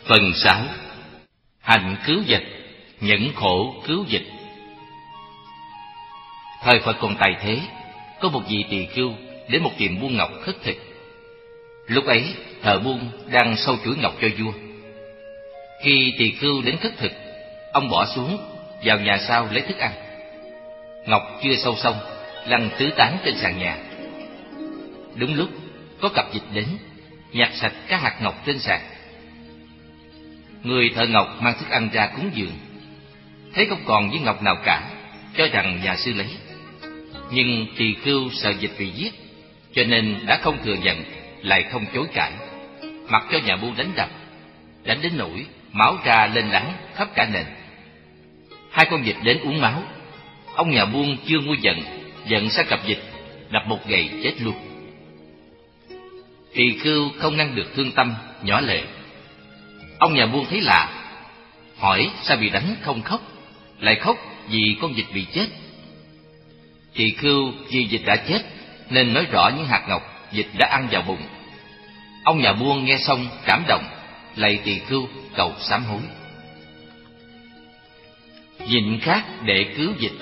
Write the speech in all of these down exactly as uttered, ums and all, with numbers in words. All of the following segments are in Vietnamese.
Phần sáu. Hạnh cứu dịch, nhẫn khổ cứu dịch. Thời Phật còn tại thế, có một vị tỳ khưu đến một tiệm buôn ngọc khất thực. Lúc ấy, thợ buôn đang sâu chuỗi ngọc cho vua. Khi tỳ khưu đến khất thực, ông bỏ xuống vào nhà sau lấy thức ăn. Ngọc chưa sâu xong, lăn tứ tán trên sàn nhà. Đúng lúc có cặp dịch đến, nhặt sạch các hạt ngọc trên sàn. Người thợ ngọc mang thức ăn ra cúng dường, thấy không còn viên ngọc nào cả, cho rằng nhà sư lấy. Nhưng tỳ khưu sợ dịch bị giết, cho nên đã không thừa nhận, lại không chối cãi, mặc cho nhà buôn đánh đập, đánh đến nỗi máu ra lên láng khắp cả nền. Hai con vịt đến uống máu, ông nhà buôn chưa nguôi giận, giận sang cặp vịt, đập một gậy chết luôn. Tỳ khưu không ngăn được thương tâm, nhỏ lệ. Ông nhà buôn thấy lạ, hỏi sao bị đánh không khóc, lại khóc vì con vịt bị chết. Tỳ khưu vì vịt đã chết nên nói rõ những hạt ngọc vịt đã ăn vào bụng. Ông nhà buôn nghe xong cảm động, lạy tỳ khưu cầu sám hối. Nhịn khát để cứu dịch.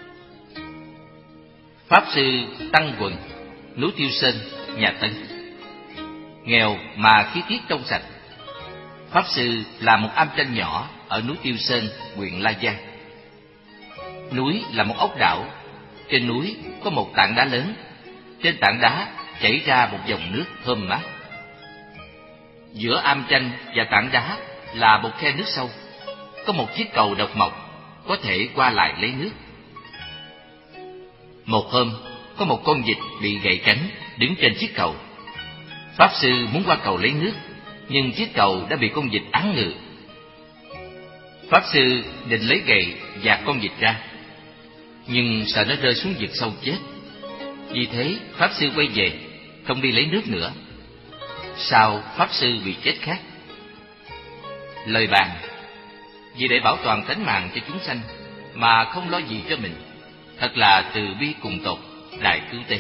Pháp sư Tăng Quần, núi Tiêu Sơn, nhà Tân. Nghèo mà khí tiết trong sạch. Pháp sư là một am tranh nhỏ ở núi Tiêu Sơn, huyện La Giang. Núi là một ốc đảo, trên núi có một tảng đá lớn, trên tảng đá chảy ra một dòng nước thơm mát. Giữa am tranh và tảng đá là một khe nước sâu, có một chiếc cầu độc mộc có thể qua lại lấy nước. Một hôm, có một con vịt bị gãy cánh đứng trên chiếc cầu. Pháp sư muốn qua cầu lấy nước, nhưng chiếc cầu đã bị con vịt án ngự. Pháp sư định lấy gậy gạt con vịt ra, nhưng sợ nó rơi xuống vực sâu chết. Vì thế Pháp sư quay về, không đi lấy nước nữa. Sau Pháp sư bị chết khác. Lời bàn: vì để bảo toàn tánh mạng cho chúng sanh mà không lo gì cho mình, thật là từ bi cùng tột, đại cứu tế.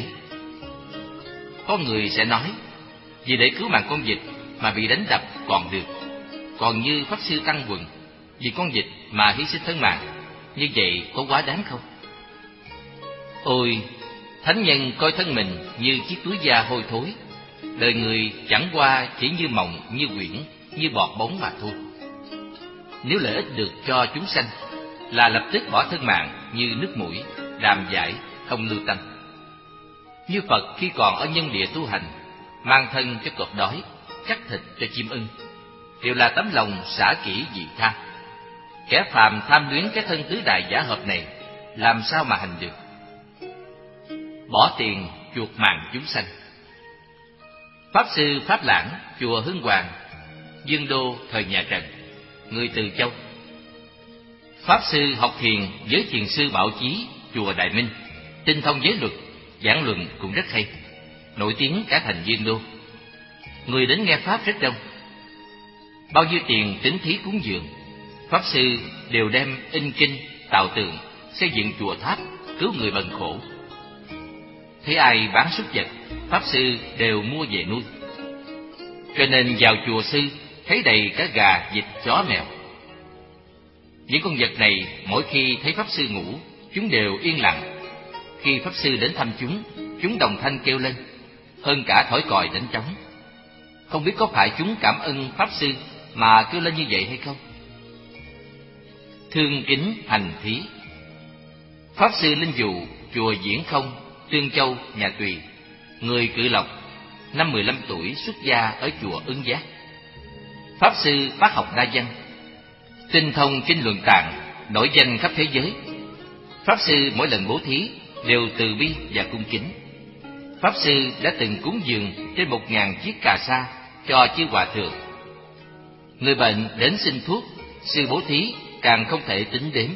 Có người sẽ nói, vì để cứu mạng con vịt mà bị đánh đập còn được, còn như Pháp sư Tăng Quần, vì con vịt mà hy sinh thân mạng, như vậy có quá đáng không? Ôi, thánh nhân coi thân mình như chiếc túi da hôi thối, đời người chẳng qua chỉ như mộng, như quyển, như bọt bóng mà thôi. Nếu lợi ích được cho chúng sanh, là lập tức bỏ thân mạng như nước mũi, đàm giải, không lưu tâm. Như Phật khi còn ở nhân địa tu hành, mang thân cho cọp đói, cắt thịt cho chim ưng, đều là tấm lòng xả kỹ vị tha. Kẻ phàm tham luyến cái thân tứ đại giả hợp này, làm sao mà hành được? Bỏ tiền chuộc mạng chúng sanh. Pháp sư Pháp Lãng, chùa Hưng Hoàng, Dương Đô thời nhà Trần, người Từ Châu. Pháp sư học thiền với thiền sư Bảo Chí, chùa Đại Minh, tinh thông giới luật, giảng luận cũng rất hay, nổi tiếng cả thành Dương Đô. Người đến nghe pháp rất đông. Bao nhiêu tiền tín thí cúng dường, Pháp sư đều đem in kinh, tạo tượng, xây dựng chùa tháp, cứu người bần khổ. Thấy ai bán súc vật, Pháp sư đều mua về nuôi. Cho nên vào chùa sư thấy đầy cá gà, vịt, chó, mèo. Những con vật này mỗi khi thấy Pháp sư ngủ, chúng đều yên lặng. Khi Pháp sư đến thăm chúng, chúng đồng thanh kêu lên, hơn cả thổi còi đánh trống. Không biết có phải chúng cảm ơn Pháp sư mà kêu lên như vậy hay không? Thương kính hành thí. Pháp sư Linh Dụ, chùa Diễn Không, Tương Châu, nhà Tùy, người Cự Lộc, năm mười lăm tuổi xuất gia ở chùa Ứng Giác. Pháp sư bác học đa văn, tinh thông kinh luận tạng, nổi danh khắp thế giới. Pháp sư mỗi lần bố thí đều từ bi và cung kính. Pháp sư đã từng cúng dường trên một ngàn chiếc cà sa cho chư hòa thượng. Người bệnh đến xin thuốc, sư bố thí càng không thể tính đếm.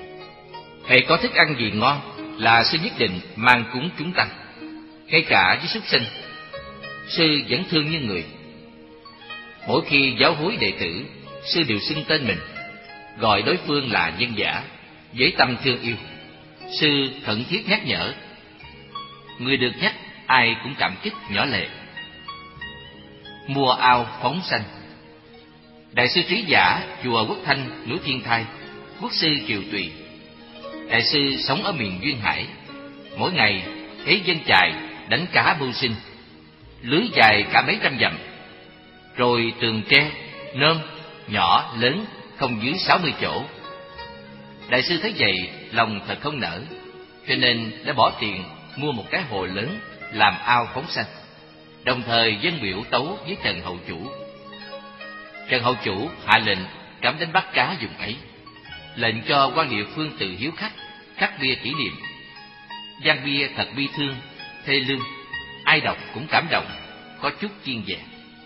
Hễ có thức ăn gì ngon là sư nhất định mang cúng chúng tăng. Ngay cả với súc sinh, sư vẫn thương như người. Mỗi khi giáo huấn đệ tử, sư đều xưng tên mình, gọi đối phương là nhân giả, với tâm thương yêu. Sư khẩn thiết nhắc nhở. Người được nhắc ai cũng cảm kích nhỏ lệ. Mua ao phóng sanh. Đại sư Trí Giả, chùa Quốc Thanh, núi Thiên Thai. Quốc sư Triều Tùy. Đại sư sống ở miền Duyên Hải. Mỗi ngày thấy dân chài đánh cá mưu sinh, lưới dài cả mấy trăm dặm, rồi tường tre, nôm, nhỏ, lớn, không dưới sáu mươi chỗ. Đại sư thấy vậy, lòng thật không nỡ, cho nên đã bỏ tiền mua một cái hồ lớn làm ao phóng sanh, đồng thời dâng biểu tấu với Trần Hậu Chủ. Trần Hậu Chủ hạ lệnh cấm đánh bắt cá vùng ấy, lệnh cho quan địa phương tự hiếu khách khắc bia kỷ niệm. Văn bia thật bi thương, thê lương, ai đọc cũng cảm động, có chút chiên vẹn.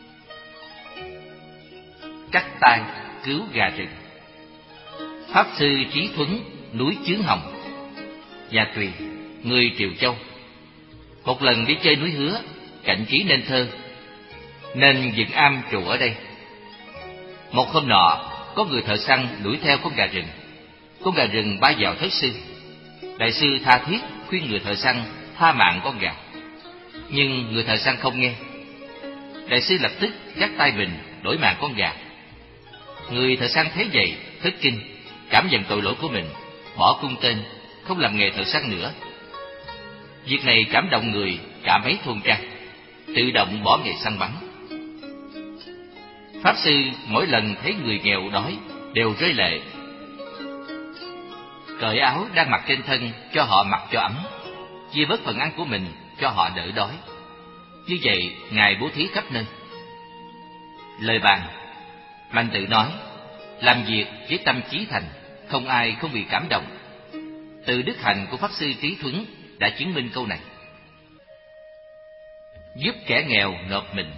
Cắt tay cứu gà rừng. Pháp sư Trí Thuấn, núi Chướng Hồng. Nhà Tùy, người Triều Châu. Một lần đi chơi núi Hứa, cảnh trí nên thơ, nên dựng am trụ ở đây. Một hôm nọ, có người thợ săn đuổi theo con gà rừng. Con gà rừng bay vào thất sư. Đại sư tha thiết khuyên người thợ săn tha mạng con gà, nhưng người thợ săn không nghe. Đại sư lập tức dắt tay mình đổi mạng con gà. Người thợ săn thấy vậy thất kinh, cảm nhận tội lỗi của mình, bỏ cung tên, không làm nghề thợ săn nữa. Việc này cảm động người cả mấy thôn trang, tự động bỏ nghề săn bắn. Pháp sư mỗi lần thấy người nghèo đói đều rơi lệ, cởi áo đang mặc trên thân cho họ mặc cho ấm, chia bớt phần ăn của mình cho họ đỡ đói. Như vậy Ngài bố thí khắp nơi. Lời bàn, Mạnh Tự nói, làm việc với tâm chí thành, không ai không bị cảm động. Từ đức hạnh của Pháp sư Trí Thuấn đã chứng minh câu này. Giúp kẻ nghèo nộp mình.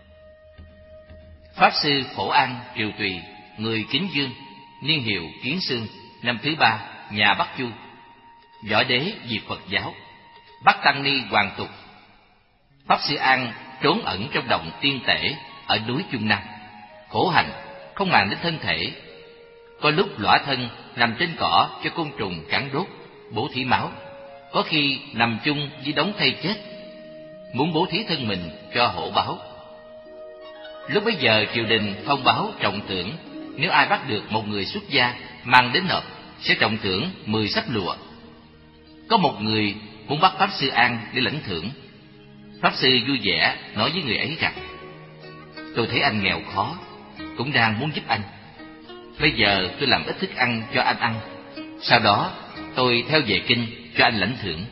Pháp sư Phổ An, Triều Tùy, người Kính Dương, niên hiệu Kiến Xương, năm thứ ba, nhà Bắc Chu. Võ đế diệt Phật giáo, bắt tăng ni hoàn tục. Pháp sư An trốn ẩn trong động Tiên Tể ở núi Trung Nam, khổ hạnh, không màng đến thân thể. Có lúc lõa thân nằm trên cỏ cho côn trùng cắn đốt, bổ thí máu. Có khi nằm chung với đống thây chết, muốn bố thí thân mình cho hổ báo. Lúc bấy giờ triều đình thông báo trọng thưởng, nếu ai bắt được một người xuất gia mang đến nộp sẽ trọng thưởng mười sắp lụa. Có một người muốn bắt Pháp sư An để lãnh thưởng. Pháp sư vui vẻ nói với người ấy rằng, tôi thấy anh nghèo khó, cũng đang muốn giúp anh. Bây giờ tôi làm ít thức ăn cho anh ăn, sau đó tôi theo về kinh cho anh lãnh thưởng.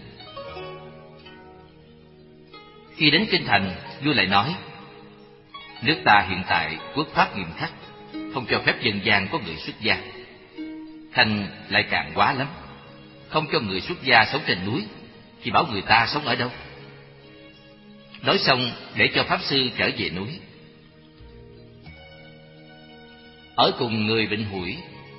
Khi đến kinh thành, vua lại nói, nước ta hiện tại quốc pháp nghiêm khắc, không cho phép dân gian có người xuất gia. Thành lại càng quá lắm, không cho người xuất gia sống trên núi, chỉ bảo người ta sống ở đâu. Nói xong để cho Pháp sư trở về núi. Ở cùng người Bệnh Hủi.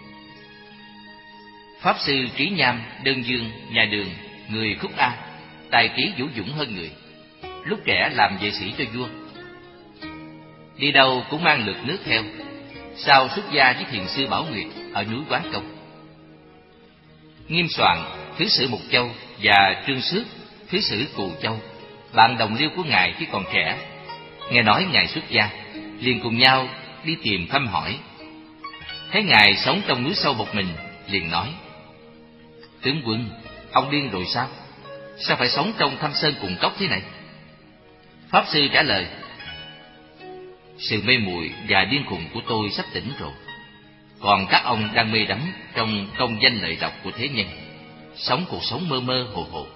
Pháp sư Trí Nham, Đơn Dương, nhà Đường, người Khúc A, tài trí vũ dũng hơn người. Lúc trẻ làm vệ sĩ cho vua, đi đâu cũng mang lược nước theo. Sau xuất gia với thiền sư Bảo Nguyệt ở núi Quán Công. Nghiêm Soạn, thứ sử Mục Châu, và Trương Xước, thứ sử Cù Châu, bạn đồng liêu của ngài khi còn trẻ, nghe nói ngài xuất gia, liền cùng nhau đi tìm thăm hỏi. Thấy ngài sống trong núi sâu một mình, liền nói, tướng quân, ông điên rồi sao? Sao phải sống trong thâm sơn cùng cốc thế này? Pháp sư trả lời, sự mê muội và điên khùng của tôi sắp tỉnh rồi, còn các ông đang mê đắm trong công danh lợi lộc của thế nhân, sống cuộc sống mơ mơ hồ hồ.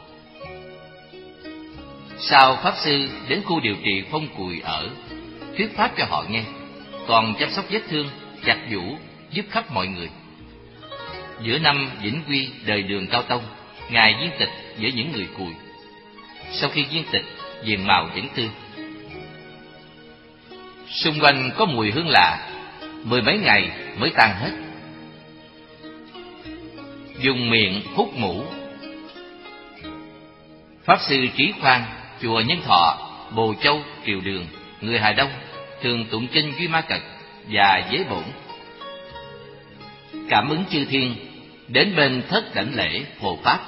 Sau Pháp sư đến khu điều trị Phong Cùi ở, thuyết pháp cho họ nghe, còn chăm sóc vết thương, giặt giũ, giúp khắp mọi người. Giữa năm Vĩnh Quy đời Đường Cao Tông, ngài viên tịch giữa những người cùi. Sau khi viên tịch, diện mạo vẫn tươi. Xung quanh có mùi hương lạ, mười mấy ngày mới tan hết. Dùng miệng hút mũ. Pháp sư Trí Khoan, chùa Nhân Thọ, Bồ Châu, Triều Đường, người Hà Đông, thường tụng kinh Duy Ma Cật và Giới Bổn. Cảm ứng chư thiên, đến bên thất đảnh lễ hộ pháp.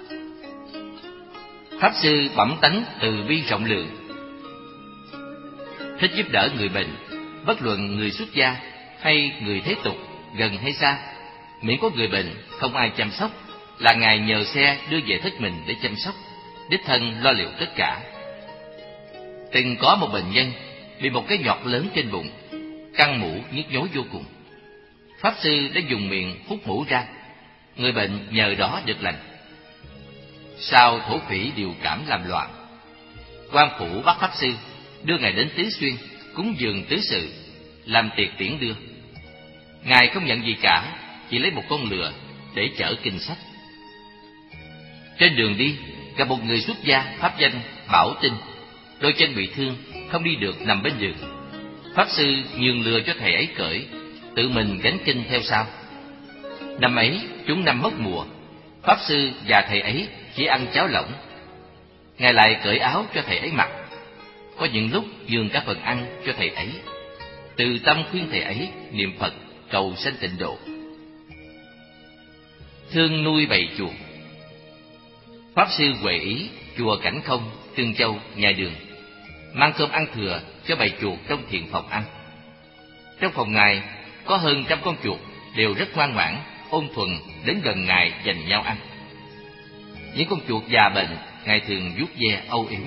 Pháp sư bẩm tánh từ bi rộng lượng, thích giúp đỡ người bệnh, bất luận người xuất gia hay người thế tục, gần hay xa, miễn có người bệnh không ai chăm sóc, là Ngài nhờ xe đưa về thất mình để chăm sóc, đích thân lo liệu tất cả. Từng có một bệnh nhân bị một cái nhọt lớn trên bụng, căng mũ nhức nhối vô cùng. Pháp sư đã dùng miệng hút mũ ra, người bệnh nhờ đó được lành. Sau thổ phỉ điều cảm làm loạn, quan phủ bắt pháp sư đưa Ngài đến Tứ Xuyên cúng dường tứ sự, làm tiệc tiễn đưa. Ngài không nhận gì cả, chỉ lấy một con lừa để chở kinh sách. Trên đường đi, gặp một người xuất gia pháp danh Bảo Tinh, đôi chân bị thương, không đi được, nằm bên giường. Pháp sư nhường lừa cho thầy ấy cởi, tự mình gánh kinh theo sau. Năm ấy chúng năm mất mùa, pháp sư và thầy ấy chỉ ăn cháo lỏng. Ngài lại cởi áo cho thầy ấy mặc, có những lúc nhường cả phần ăn cho thầy ấy, từ tâm khuyên thầy ấy niệm Phật cầu sanh tịnh độ. Thương nuôi bầy chuột. Pháp sư Huệ Ý, chùa Cảnh Không, Tương Châu, Nhà Đường, mang cơm ăn thừa cho bầy chuột trong thiện phòng ăn. Trong phòng Ngài có hơn trăm con chuột, đều rất ngoan ngoãn, ôn thuần, đến gần Ngài giành nhau ăn. Những con chuột già bệnh, Ngài thường vuốt ve âu yếm.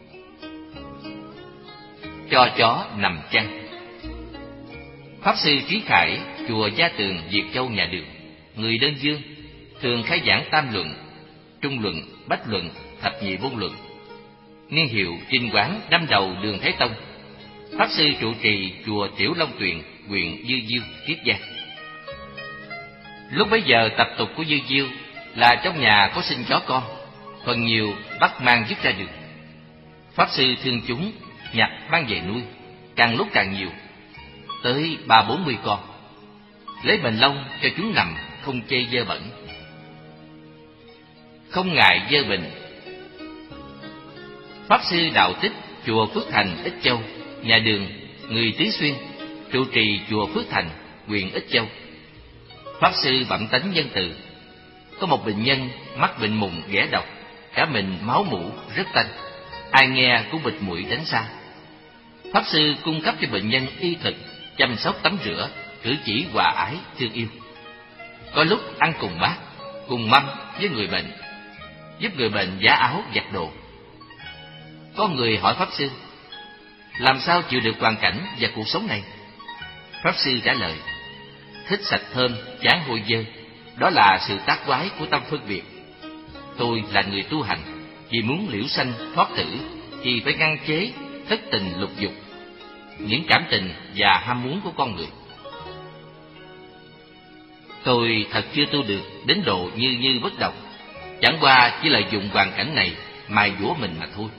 Cho chó nằm chăn. Pháp sư Trí Khải, chùa Gia Tường, Việt Châu, Nhà Đường, người đơn dương, thường khai giảng tam luận, trung luận, bách luận, thập nhị vô luận. Niên hiệu Trinh Quán, năm đầu đường Thái Tông. Pháp sư trụ trì chùa Tiểu Long Tuyền, huyện Dư Diêu, Kiết Giang. Lúc bấy giờ tập tục của Dư Diêu là trong nhà có sinh chó con, phần nhiều bắt mang vứt ra đường. Pháp sư thương chúng, nhặt mang về nuôi, càng lúc càng nhiều, tới ba bốn mươi con. Lấy bền lông cho chúng nằm, không chê dơ bẩn. Không ngại dơ bình. Pháp sư Đạo Tích, chùa Phước Thành, Ích Châu, Nhà Đường, người Tứ Xuyên, trụ trì chùa Phước Thành, huyện Ích Châu. Pháp sư bẩm tánh nhân từ. Có một bệnh nhân mắc bệnh mụn ghẻ độc, cả mình máu mủ rất tanh, ai nghe cũng bịt mũi tránh xa. Pháp sư cung cấp cho bệnh nhân y thực, chăm sóc tắm rửa, cử chỉ hòa ái thương yêu. Có lúc ăn cùng bát, cùng mâm với người bệnh, giúp người bệnh vá áo giặt đồ. Có người hỏi Pháp sư, làm sao chịu được hoàn cảnh và cuộc sống này? Pháp sư trả lời, thích sạch thơm, chán hôi dơ, đó là sự tác quái của tâm phân biệt. Tôi là người tu hành, vì muốn liễu sanh thoát tử thì phải ngăn chế thất tình lục dục, những cảm tình và ham muốn của con người. Tôi thật chưa tu được đến độ như như bất độc, chẳng qua chỉ lợi dụng hoàn cảnh này mài dũa mình mà thôi.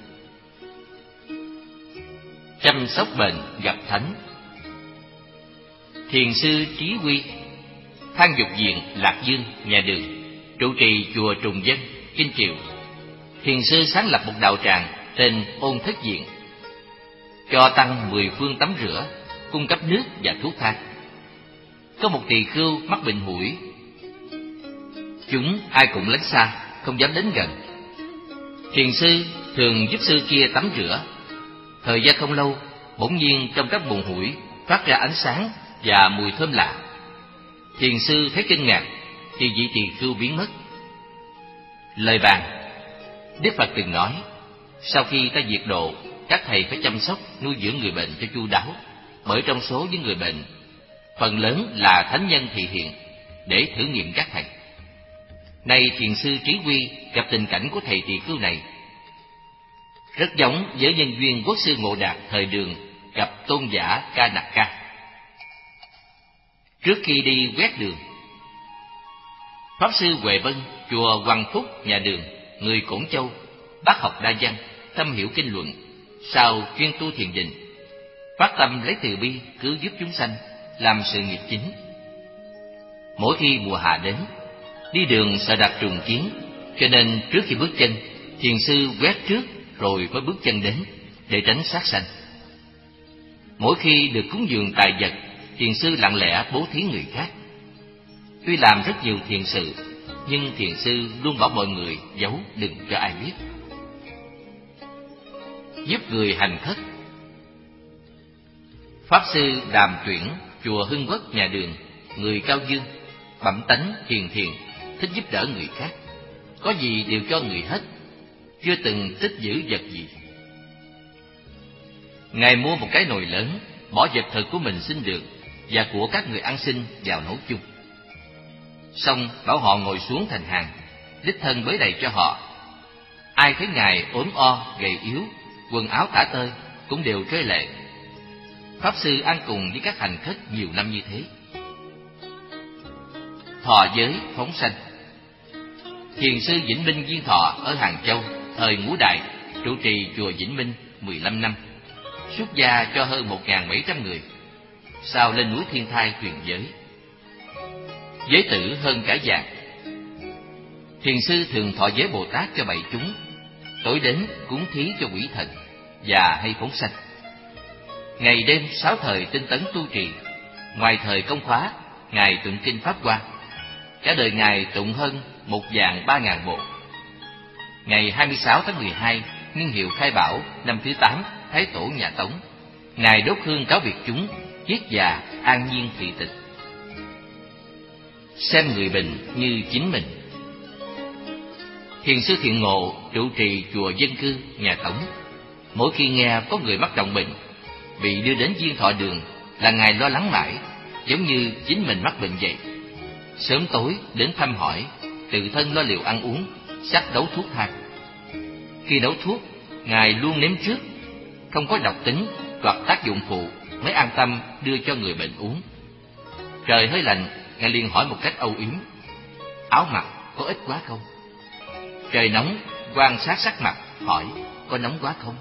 Chăm sóc bệnh gặp thánh. Thiền sư Trí Quy, Than Dục Viện, Lạc Dương, Nhà Đường, trụ trì chùa Trùng Dân, Kinh Triều. Thiền sư sáng lập một đạo tràng tên Ôn Thất Viện, cho tăng mười phương tắm rửa, cung cấp nước và thuốc thang. Có một tỳ khưu mắc bệnh hủi, chúng ai cũng lánh xa, không dám đến gần. Thiền sư thường giúp sư kia tắm rửa. Thời gian không lâu, bỗng nhiên trong các bùn hủi phát ra ánh sáng và mùi thơm lạ. Thiền sư thấy kinh ngạc thì vị tỳ khưu biến mất. Lời bàn, Đức Phật từng nói, sau khi ta diệt độ, các thầy phải chăm sóc nuôi dưỡng người bệnh cho chu đáo, bởi trong số những người bệnh, phần lớn là thánh nhân thị hiện, để thử nghiệm các thầy. Nay thiền sư Trí Quy gặp tình cảnh của thầy tỳ khưu này, rất giống với nhân duyên quốc sư Ngộ Đạt thời Đường gặp tôn giả Ca Nặc Ca. Trước khi đi quét đường, Pháp sư Huệ Vân, chùa Hoàng Phúc, Nhà Đường, người Cổn Châu, bác học đa văn, thâm hiểu kinh luận, sau chuyên tu thiền định, phát tâm lấy từ bi cứu giúp chúng sanh, làm sự nghiệp chính. Mỗi khi mùa hạ đến, đi đường sợ đặt trùng kiến, cho nên trước khi bước chân, thiền sư quét trước rồi mới bước chân đến, để tránh sát sanh. Mỗi khi được cúng dường tài vật, thiền sư lặng lẽ bố thí người khác. Tuy làm rất nhiều thiền sự, nhưng thiền sư luôn bảo mọi người giấu đừng cho ai biết. Giúp người hành khất. Pháp sư Đàm Tuyển, chùa Hưng Quốc nhà Đường, người Cao Dương, bẩm tánh hiền thiện, thích giúp đỡ người khác, có gì đều cho người hết, chưa từng tích giữ vật gì. Ngài mua một cái nồi lớn, bỏ vật thực của mình xin được và của các người ăn xin vào nấu chung. Xong bảo họ ngồi xuống thành hàng, đích thân bới đầy cho họ. Ai thấy Ngài ốm o, gầy yếu, quần áo tả tơi cũng đều rơi lệ. Pháp sư ăn cùng với các hành khất nhiều năm như thế. Thọ giới phóng sanh. Thiền sư Vĩnh Minh Viên Thọ ở Hàng Châu thời Ngũ Đại trụ trì chùa Vĩnh Minh mười lăm năm, xuất gia cho hơn một nghìn bảy trăm người, sau lên núi Thiên Thai truyền giới. Giới tử hơn cả vàng. Thiền sư thường thọ giới Bồ Tát cho bầy chúng, tối đến cúng thí cho quỷ thần và hay phóng sanh. Ngày đêm sáu thời tinh tấn tu trì, ngoài thời công khóa Ngài tụng kinh Pháp Hoa. Cả đời Ngài tụng hơn một vạn ba ngàn bộ. Ngày hai mươi sáu tháng mười hai, niên hiệu Khai Bảo năm thứ tám Thái Tổ nhà Tống, Ngài đốt hương cáo biệt chúng, kiết già an nhiên thị tịch. Xem người bệnh như chính mình. Thiền sư Thiện Ngộ trụ trì chùa Dân Cư nhà Tống, mỗi khi nghe có người mắc trọng bệnh, bị đưa đến Viên Thọ Đường là Ngài lo lắng mãi, giống như chính mình mắc bệnh vậy. Sớm tối đến thăm hỏi, tự thân lo liệu ăn uống, sắc đấu thuốc thang. Khi đấu thuốc, Ngài luôn nếm trước, không có độc tính hoặc tác dụng phụ mới an tâm đưa cho người bệnh uống. Trời hơi lạnh, Ngài liền hỏi một cách âu yếm: áo mặc có ít quá không? Trời nóng, quan sát sắc mặt, hỏi: có nóng quá không?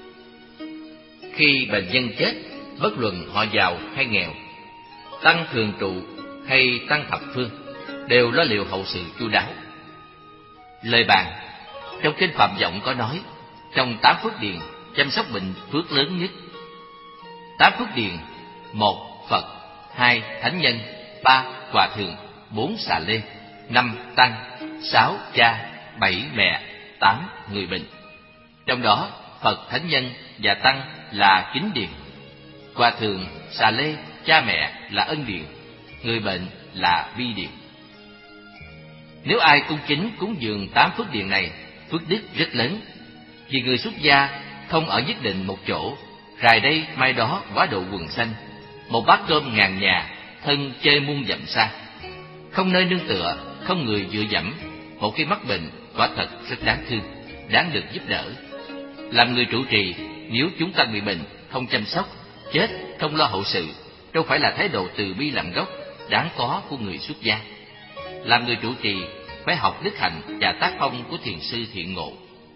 Khi bệnh nhân chết, bất luận họ giàu hay nghèo, tăng thường trụ hay tăng thập phương, đều lo liệu hậu sự chu đáo. Lời bàn trong kinh Phạm Vọng có nói, trong tám phước điền chăm sóc bệnh phước lớn nhất. Tám phước điền: một Phật, hai Thánh Nhân, ba Hòa Thượng, bốn Xà Lê, năm Tăng, sáu Cha, bảy Mẹ, tám người bệnh. Trong đó Phật, Thánh Nhân và Tăng là kính điền, Hòa Thượng, Xà Lê, Cha Mẹ là ân điền, người bệnh là vi điền. Nếu ai cung kính cúng dường tám phước điền này, phước đức rất lớn. Vì người xuất gia không ở nhất định một chỗ, rài đây mai đó quá độ quần xanh, một bát cơm ngàn nhà, thân chơi muôn dặm xa, không nơi nương tựa, không người dựa dẫm. Một khi mắc bệnh, quả thật rất đáng thương, đáng được giúp đỡ. Làm người trụ trì, nếu chúng ta bị bệnh không chăm sóc, chết không lo hậu sự, đâu phải là thái độ từ bi làm gốc đáng có của người xuất gia. Làm người trụ trì phải học đức hạnh và tác phong của thiền sư Thiện Ngộ.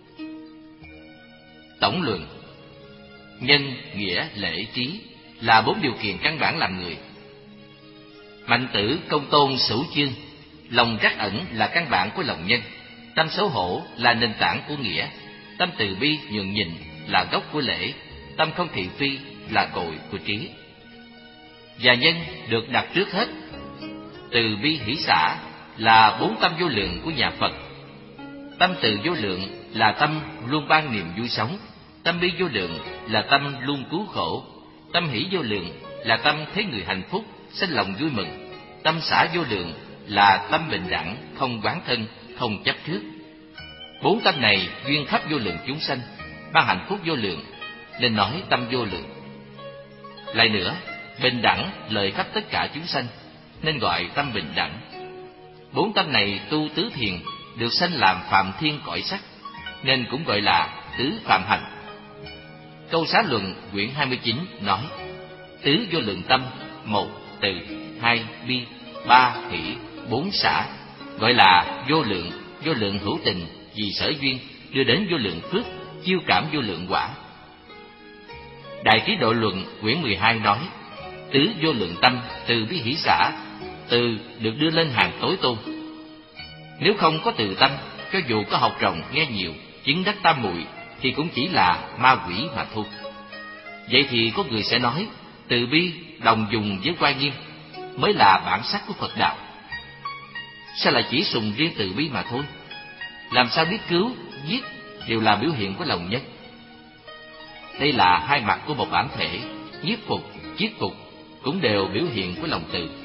Tổng luận: nhân, nghĩa, lễ, trí là bốn điều kiện căn bản làm người. Mạnh tử Công Tôn Sửu Chương: lòng trắc ẩn là căn bản của lòng nhân, tâm xấu hổ là nền tảng của nghĩa, tâm từ bi nhường nhịn là gốc của lễ, tâm không thị phi là cội của trí. Và nhân được đặt trước hết. Từ bi hỷ xả là bốn tâm vô lượng của nhà Phật. Tâm từ vô lượng là tâm luôn ban niềm vui sống, tâm bi vô lượng là tâm luôn cứu khổ, tâm hỷ vô lượng là tâm thấy người hạnh phúc, sinh lòng vui mừng, tâm xả vô lượng là tâm bình đẳng, không oán thân, không chấp trước. Bốn tâm này duyên khắp vô lượng chúng sanh, ban hạnh phúc vô lượng, nên nói tâm vô lượng. Lại nữa, bình đẳng lợi khắp tất cả chúng sanh, nên gọi tâm bình đẳng. Bốn tâm này tu tứ thiền, được sanh làm phạm thiên cõi sắc, nên cũng gọi là tứ phạm hành. Câu Xá Luận quyển hai mươi chín nói: tứ vô lượng tâm: một từ, hai bi, ba hỷ, bốn xả, gọi là vô lượng. Vô lượng hữu tình vì sở duyên, đưa đến vô lượng phước, chiêu cảm vô lượng quả. Đại Trí Độ Luận quyển mười hai nói: tứ vô lượng tâm, từ bi hỷ xả, từ được đưa lên hàng tối tôn. Nếu không có từ tâm, cho dù có học rộng nghe nhiều, chứng đắc tam muội, thì cũng chỉ là ma quỷ mà thôi. Vậy thì có người sẽ nói, từ bi đồng dùng với oai nghiêm mới là bản sắc của Phật đạo. Sao lại chỉ sùng riêng từ bi mà thôi? Làm sao biết cứu, giết đều là biểu hiện của lòng nhân? Đây là hai mặt của một bản thể, nhiếp phục, chiết phục, cũng đều biểu hiện của lòng từ.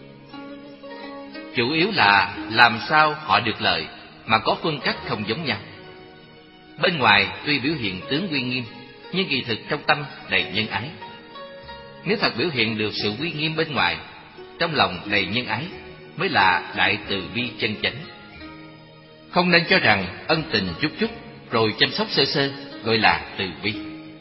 Chủ yếu là làm sao họ được lợi mà có phương cách không giống nhau. Bên ngoài tuy biểu hiện tướng uy nghiêm, nhưng kỳ thực trong tâm đầy nhân ái. Nếu thật biểu hiện được sự uy nghiêm bên ngoài, trong lòng đầy nhân ái, mới là đại từ bi chân chánh. Không nên cho rằng ân tình chút chút rồi chăm sóc sơ sơ gọi là từ bi.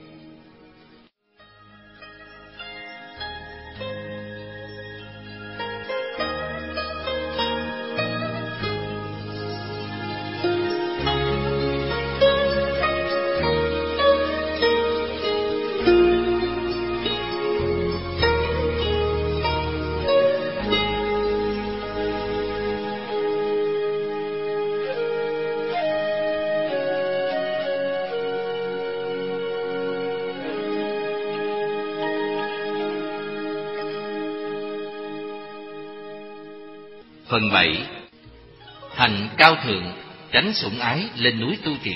Phần bảy. Hành cao thượng, tránh sủng ái lên núi tu trì.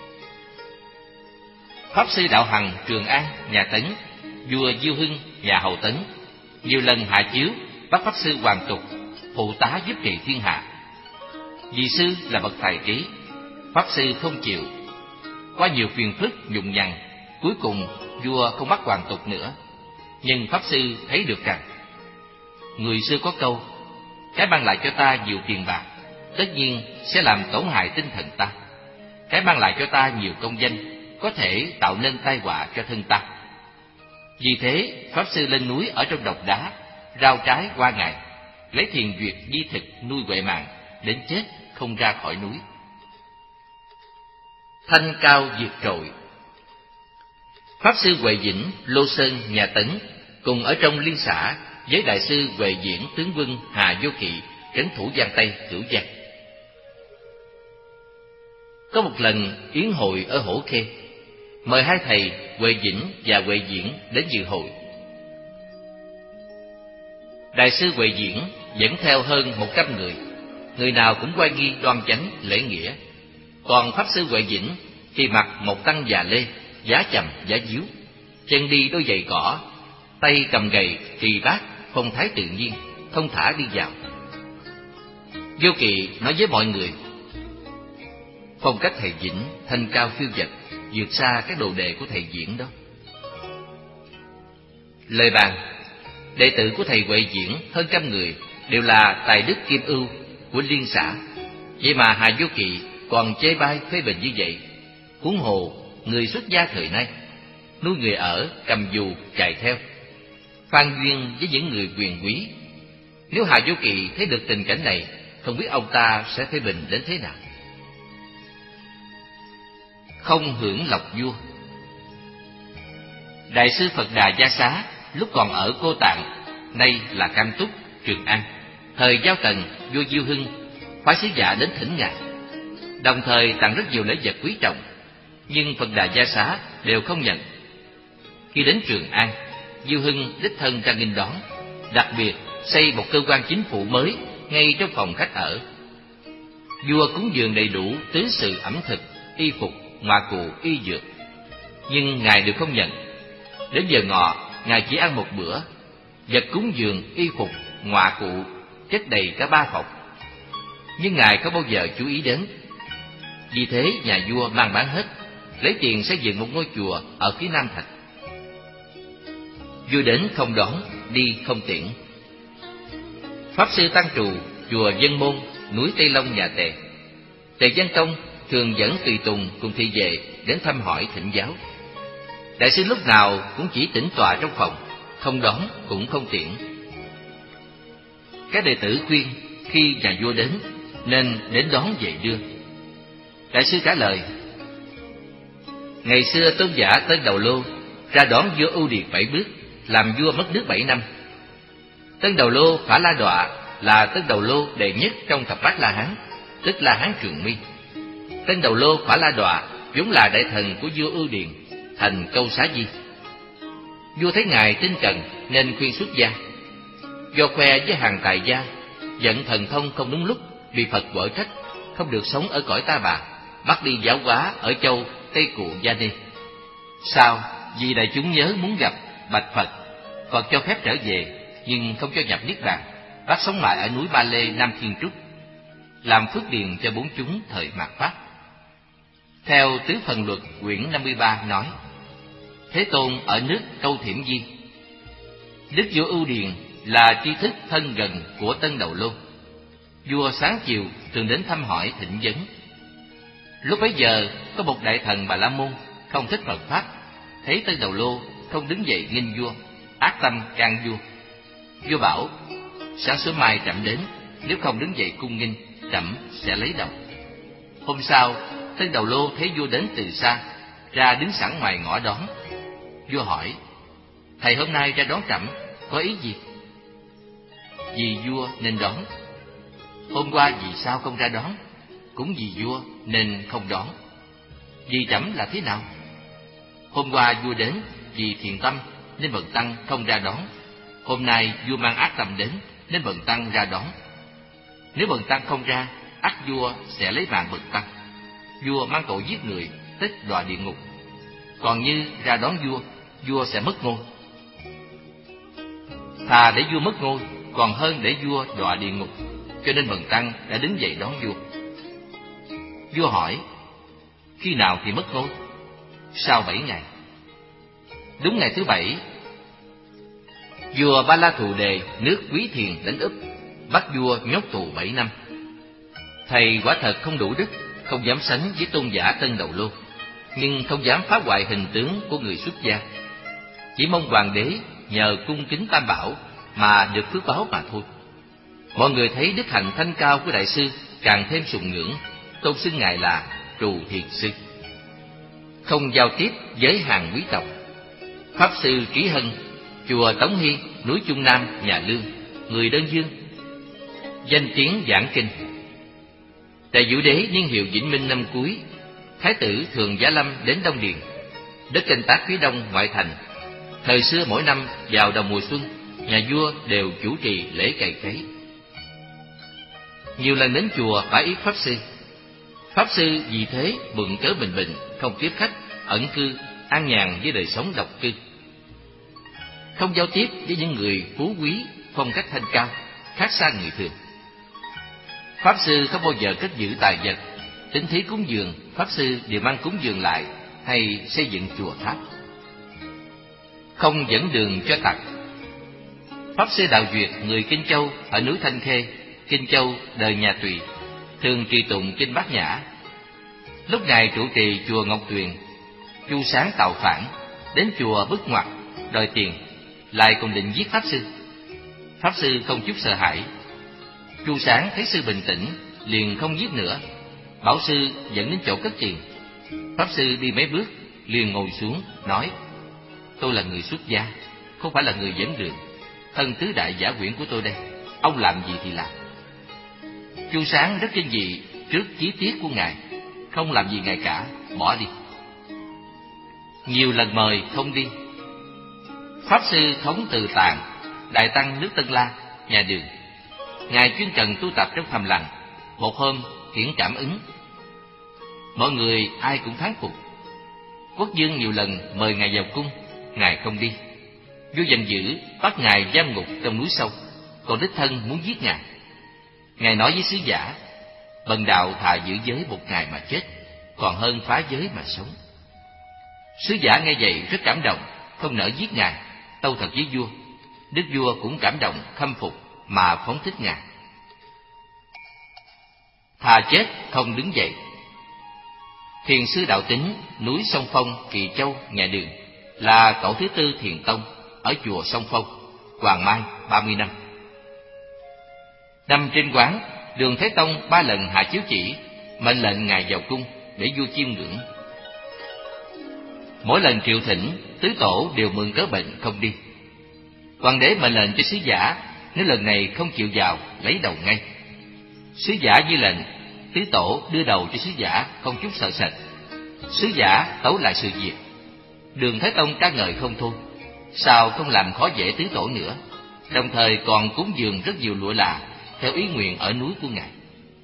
Pháp sư Đạo Hằng Trường An nhà Tấn, vua Diêu Hưng nhà Hậu Tấn nhiều lần hạ chiếu bắt pháp sư Hoàng Tục phụ tá giúp trị thiên hạ. Vì sư là bậc tài trí, pháp sư không chịu. Qua nhiều phiền phức nhùng nhằn, cuối cùng vua không bắt Hoàng Tục nữa. Nhưng pháp sư thấy được rằng người xưa có câu: cái mang lại cho ta nhiều tiền bạc, tất nhiên sẽ làm tổn hại tinh thần ta. Cái mang lại cho ta nhiều công danh, có thể tạo nên tai họa cho thân ta. Vì thế, pháp sư lên núi ở trong độc đá, rau trái qua ngày, lấy thiền duyệt di thực nuôi huệ mạng, đến chết không ra khỏi núi. Thanh cao vượt trội. Pháp sư Huệ Dĩnh, Lô Sơn nhà Tấn cùng ở trong liên xã với đại sư Huệ Diễn tướng quân Hà Vô Kỵ trấn thủ Giang Tây Cửu Giang. Có một lần yến hội ở Hổ Khê, mời hai thầy Huệ Dĩnh và Huệ Diễn đến dự hội. Đại sư Huệ Diễn dẫn theo hơn một trăm người, người nào cũng oai nghi đoan chánh lễ nghĩa. Còn pháp sư Huệ Dĩnh thì mặc một tăng già lê, giá chầm giá díu, chân đi đôi giày cỏ, tay cầm gậy trì bát, phong thái tự nhiên, thông thả đi vào. Vô Kỵ nói với mọi người: phong cách thầy Dĩnh thanh cao phiêu dật, vượt xa các đồ đệ của thầy Diễn đó. Lời bàn: đệ tử của thầy Huệ Diễn hơn trăm người đều là tài đức kim ưu của liên xã, vậy mà Hà Vô Kỵ còn chê bai phê bình như vậy. Huống hồ người xuất gia thời nay, nuôi người ở, cầm dù chạy theo, phan duyên với những người quyền quý. Nếu Hà Vô Kỵ thấy được tình cảnh này, không biết ông ta sẽ phê bình đến thế nào. Không hưởng lộc vua. Đại sư Phật Đà Gia Xá lúc còn ở Cô Tạng, nay là Cam Túc, Trường An, thời Giao Tần, vua Diêu Hưng phái sứ giả đến thỉnh ngài, đồng thời tặng rất nhiều lễ vật quý trọng, nhưng Phật Đà Gia Xá đều không nhận. Khi đến Trường An, Diêu Hưng đích thân ra nghênh đón, đặc biệt xây một cơ quan chính phủ mới ngay trong phòng khách ở. Vua cúng dường đầy đủ tứ sự ẩm thực, y phục, ngoại cụ, y dược, nhưng ngài đều không nhận. Đến giờ ngọ, ngài chỉ ăn một bữa, vật cúng dường, y phục, ngoại cụ chất đầy cả ba phòng, nhưng ngài không bao giờ chú ý đến. Vì thế nhà vua mang bán hết, lấy tiền xây dựng một ngôi chùa ở phía Nam thành. Vua đến không đón, đi không tiễn. Pháp sư Tăng Trù, chùa Dân Môn, núi Tây Long nhà Tề. Tề Văn Tông thường dẫn tùy tùng cùng thị vệ đến thăm hỏi thỉnh giáo. Đại sư lúc nào cũng chỉ tĩnh tọa trong phòng, không đón cũng không tiễn. Các đệ tử khuyên khi nhà vua đến nên đến đón về đưa. Đại sư trả lời: ngày xưa tôn giả Tân Đầu Lô ra đón vua Ưu Điệt bảy bước, làm vua mất nước bảy năm. Tân Đầu Lô Phả La Đọa là Tân Đầu Lô đệ nhất trong thập bát La Hán, tức La Hán Trường Mi. Tân Đầu Lô Phả La Đọa vốn là đại thần của vua Ưu Điền, thành Câu Xá Di. Vua thấy ngài tinh cần nên khuyên xuất gia. Do khoe với hàng tài gia, giận thần thông không đúng lúc, bị Phật quở trách, không được sống ở cõi ta bà, bắt đi giáo hóa ở châu Tây Cụ Gia Ni. Sau vì đại chúng nhớ muốn gặp, bạch Phật: Phật cho phép trở về, nhưng không cho nhập niết bàn, bắt sống lại ở núi Ba Lê, Nam Thiên Trúc, làm phước điền cho bốn chúng thời mạt Pháp. Theo Tứ Phần Luật quyển năm mươi ba nói, Thế Tôn ở nước Câu Thiểm Di. Đức vua Ưu Điền là tri thức thân gần của Tân Đầu Lô. Vua sáng chiều thường đến thăm hỏi thỉnh vấn. Lúc bấy giờ có một đại thần Bà La Môn không thích Phật pháp, thấy Tân Đầu Lô không đứng dậy nghênh vua, ác tâm can vua. Vua bảo: sáng sớm mai trẫm đến, nếu không đứng dậy cung nghênh, trẫm sẽ lấy đầu. Hôm sau, Tân Đầu Lô thấy vua đến từ xa, ra đứng sẵn ngoài ngõ đón. Vua hỏi: thầy hôm nay ra đón trẫm có ý gì? Vì vua nên đón. Hôm qua vì sao không ra đón? Cũng vì vua nên không đón. Vì trẫm là thế nào? Hôm qua vua đến vì thiện tâm nên bần tăng không ra đón. Hôm nay vua mang ác tâm đến nên bần tăng ra đón. Nếu bần tăng không ra, ắt vua sẽ lấy mạng bần tăng. Vua mang tội giết người, tức đọa địa ngục. Còn như ra đón vua, vua sẽ mất ngôi. Thà để vua mất ngôi còn hơn để vua đọa địa ngục, cho nên bần tăng đã đứng dậy đón vua. Vua hỏi: khi nào thì mất ngôi? Sau bảy ngày. Đúng ngày thứ bảy, vua Ba La Thù Đề nước Quý Thiền đánh úp, bắt vua nhốt tù bảy năm. Thầy quả thật không đủ đức, không dám sánh với tôn giả Tân Đầu Lô, nhưng không dám phá hoại hình tướng của người xuất gia. Chỉ mong hoàng đế nhờ cung kính Tam Bảo mà được phước báo mà thôi. Mọi người thấy đức hạnh thanh cao của đại sư, càng thêm sùng ngưỡng, tôn xưng ngài là Trù Thiền Sư. Không giao tiếp với hàng quý tộc. Pháp sư Trí Hân, chùa Tống Hy, núi Trung Nam, nhà Lương, người đơn dương, danh tiếng giảng kinh. Tại Vũ Đế niên hiệu Vĩnh Minh năm cuối, Thái tử Thường Giá Lâm đến Đông Điền, đất canh tác phía đông ngoại thành. Thời xưa mỗi năm vào đầu mùa xuân, nhà vua đều chủ trì lễ cày cấy. Nhiều lần đến chùa bái yết pháp sư. Pháp sư vì thế bận cớ bình bình, không tiếp khách, ẩn cư, an nhàn với đời sống độc cư. Không giao tiếp với những người phú quý, phong cách thanh cao, khác xa người thường. Pháp sư không bao giờ cất giữ tài vật, tính thí cúng dường, pháp sư đều mang cúng dường lại hay xây dựng chùa tháp. Không dẫn đường cho tặc. Pháp sư Đạo Duyệt, người Kinh Châu ở núi Thanh Khê, Kinh Châu đời nhà Tùy, thường trì tụng kinh Bát Nhã. Lúc ngài trụ trì chùa Ngọc Tuyền, Chu Sáng tạo phản, đến chùa bức ngoặt đòi tiền, lại còn định giết pháp sư. Pháp sư không chút sợ hãi. Chu Sáng thấy sư bình tĩnh, liền không giết nữa, bảo sư dẫn đến chỗ cất tiền. Pháp sư đi mấy bước, liền ngồi xuống nói: tôi là người xuất gia, không phải là người dẫn đường. Thân tứ đại giả quyển của tôi đây, ông làm gì thì làm. Chu Sáng rất kinh dị trước chí tiết của ngài, không làm gì ngài cả, bỏ đi. Nhiều lần mời không đi. Pháp sư Thống Từ Tàng, đại tăng nước Tân La, nhà Đường, ngài chuyên cần tu tập trong thầm lặng. Một hôm hiển cảm ứng, mọi người ai cũng thán phục. Quốc vương nhiều lần mời ngài vào cung, ngài không đi. Vua giận dữ bắt ngài giam ngục trong núi sâu, còn đích thân muốn giết ngài. Ngài nói với sứ giả: bần đạo thà giữ giới một ngày mà chết, còn hơn phá giới mà sống. Sứ giả nghe vậy rất cảm động, không nỡ giết ngài, tâu thật với vua. Đức vua cũng cảm động khâm phục mà phóng thích ngài. Thà chết không đứng dậy. Thiền sư Đạo Tính, núi Sông Phong, Kỳ Châu, nhà Đường, là tổ thứ tư Thiền Tông ở chùa Sông Phong, Hoàng Mai ba mươi năm. Năm trên quán, Đường Thế Tông ba lần hạ chiếu chỉ, mệnh lệnh ngài vào cung để vua chiêm ngưỡng. Mỗi lần triệu thỉnh, tứ tổ đều mượn cớ bệnh không đi. Hoàng đế mệnh lệnh cho sứ giả, nếu lần này không chịu vào, lấy đầu ngay. Sứ giả như lệnh, tứ tổ đưa đầu cho sứ giả, không chút sợ sệt. Sứ giả tấu lại sự việc. Đường Thế Tông ca ngợi không thôi, sao không làm khó dễ tứ tổ nữa, đồng thời còn cúng dường rất nhiều lụa là theo ý nguyện ở núi của ngài.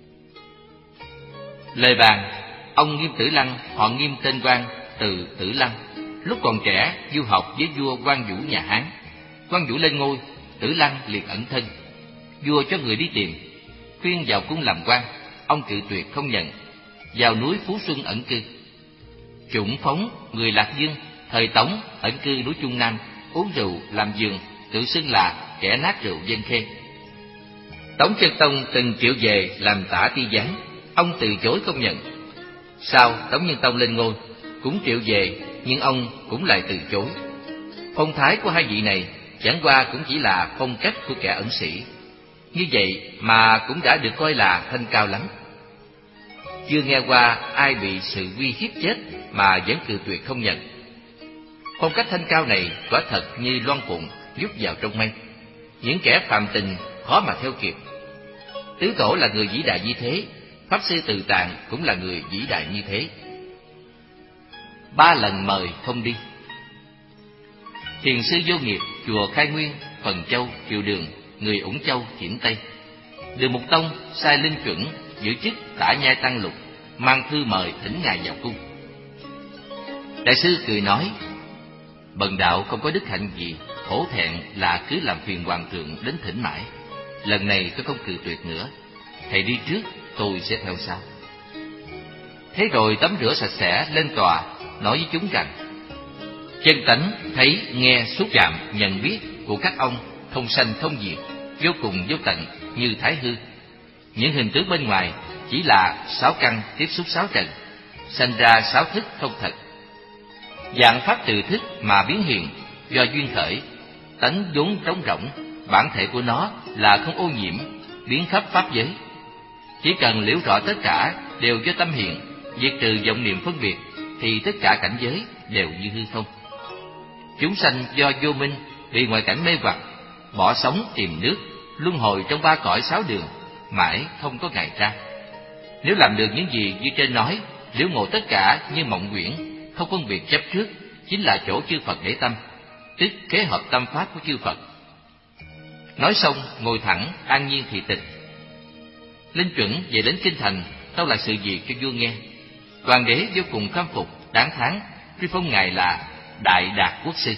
Lời bàn, ông Nghiêm Tử Lăng, họ Nghiêm tên Quang, từ Tử Lăng, lúc còn trẻ du học với vua Quang Vũ nhà Hán. Quan Vũ lên ngôi, Tử Lăng liền ẩn thân. Vua cho người đi tìm, khuyên vào cung làm quan, ông cự tuyệt không nhận, vào núi Phú Xuân ẩn cư. Chủng Phóng, người Lạc Dương, thời Tống ẩn cư núi Trung Nam, uống rượu làm giường, tự xưng là kẻ nát rượu dân khê. Tống Chân Tông từng triệu về làm tả ti giám, ông từ chối không nhận. Sau Tống Nhân Tông lên ngôi, cũng triệu về, nhưng ông cũng lại từ chối. Phong thái của hai vị này chẳng qua cũng chỉ là phong cách của kẻ ẩn sĩ, như vậy mà cũng đã được coi là thanh cao lắm. Chưa nghe qua ai bị sự uy hiếp chết mà vẫn cự tuyệt không nhận. Phong cách thanh cao này quả thật như loan phụng vút vào trong mây, những kẻ phàm tình khó mà theo kịp. Tứ Tổ là người vĩ đại như thế, Pháp Sư Từ Tạng cũng là người vĩ đại như thế. Ba lần mời không đi. Thiền sư Vô Nghiệp, chùa Khai Nguyên, Phần Châu, Kiều Đường, người Ủng Châu, Thiểm Tây. Đường Mục Tông sai Linh Chuẩn giữ chức Tả Nhai Tăng Lục, mang thư mời thỉnh ngài vào cung. Đại sư cười nói: bần đạo không có đức hạnh gì, hổ thẹn là cứ làm phiền hoàng thượng đến thỉnh mãi. Lần này tôi không cự tuyệt nữa, thầy đi trước, tôi sẽ theo sau. Thế rồi tắm rửa sạch sẽ lên tòa, nói với chúng rằng: chân tánh thấy nghe xúc chạm nhận biết của các ông không sanh không diệt, vô cùng vô tận như thái hư. Những hình tướng bên ngoài chỉ là sáu căn tiếp xúc sáu trần, sanh ra sáu thức không thật. Dạng pháp từ thức mà biến hiện do duyên khởi, tánh vốn trống rỗng, bản thể của nó là không ô nhiễm, biến khắp pháp giới. Chỉ cần liễu rõ tất cả đều do tâm hiện, diệt trừ vọng niệm phân biệt, thì tất cả cảnh giới đều như hư không. Chúng sanh do vô minh bị ngoại cảnh mê hoặc, bỏ sống tìm nước, luân hồi trong ba cõi sáu đường, mãi không có ngày ra. Nếu làm được những gì như trên nói, liễu ngộ tất cả như mộng quyển, không phân biệt chấp trước, chính là chỗ chư Phật để tâm, tức kế hợp tâm pháp của chư Phật. Nói xong ngồi thẳng an nhiên thị tịch. Linh Chuẩn về đến kinh thành tâu lại sự việc cho vua nghe. Hoàng đế vô cùng khâm phục, đáng thán, truy phong ngài là Đại Đạt Quốc sư.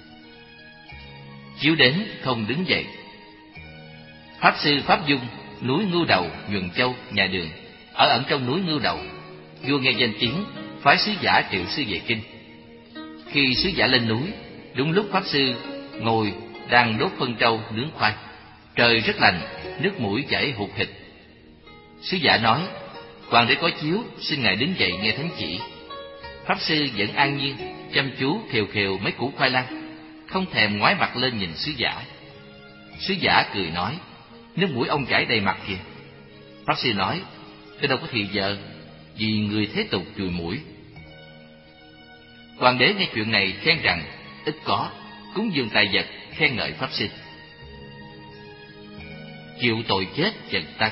Chiếu đến không đứng dậy. Pháp sư Pháp Dung, núi Ngưu Đầu, Nhuần Châu, nhà Đường, ở ẩn trong núi Ngưu Đầu. Vua nghe danh tiếng, phái sứ giả triệu sư về kinh. Khi sứ giả lên núi, đúng lúc Pháp sư ngồi đang đốt phân trâu nướng khoai. Trời rất lạnh, nước mũi chảy hụt hịch. Sứ giả nói: hoàng đế có chiếu, xin ngài đứng dậy nghe thánh chỉ. Pháp sư vẫn an nhiên, chăm chú khều khều mấy củ khoai lang, không thèm ngoái mặt lên nhìn sứ giả. Sứ giả cười nói: nước mũi ông chảy đầy mặt kìa. Pháp sư nói: tôi đâu có thì giờ, vì người thế tục chùi mũi. Hoàng đế nghe chuyện này khen rằng ít có, cúng dường tài vật, khen ngợi Pháp sư. Chịu tội chết trần tăng.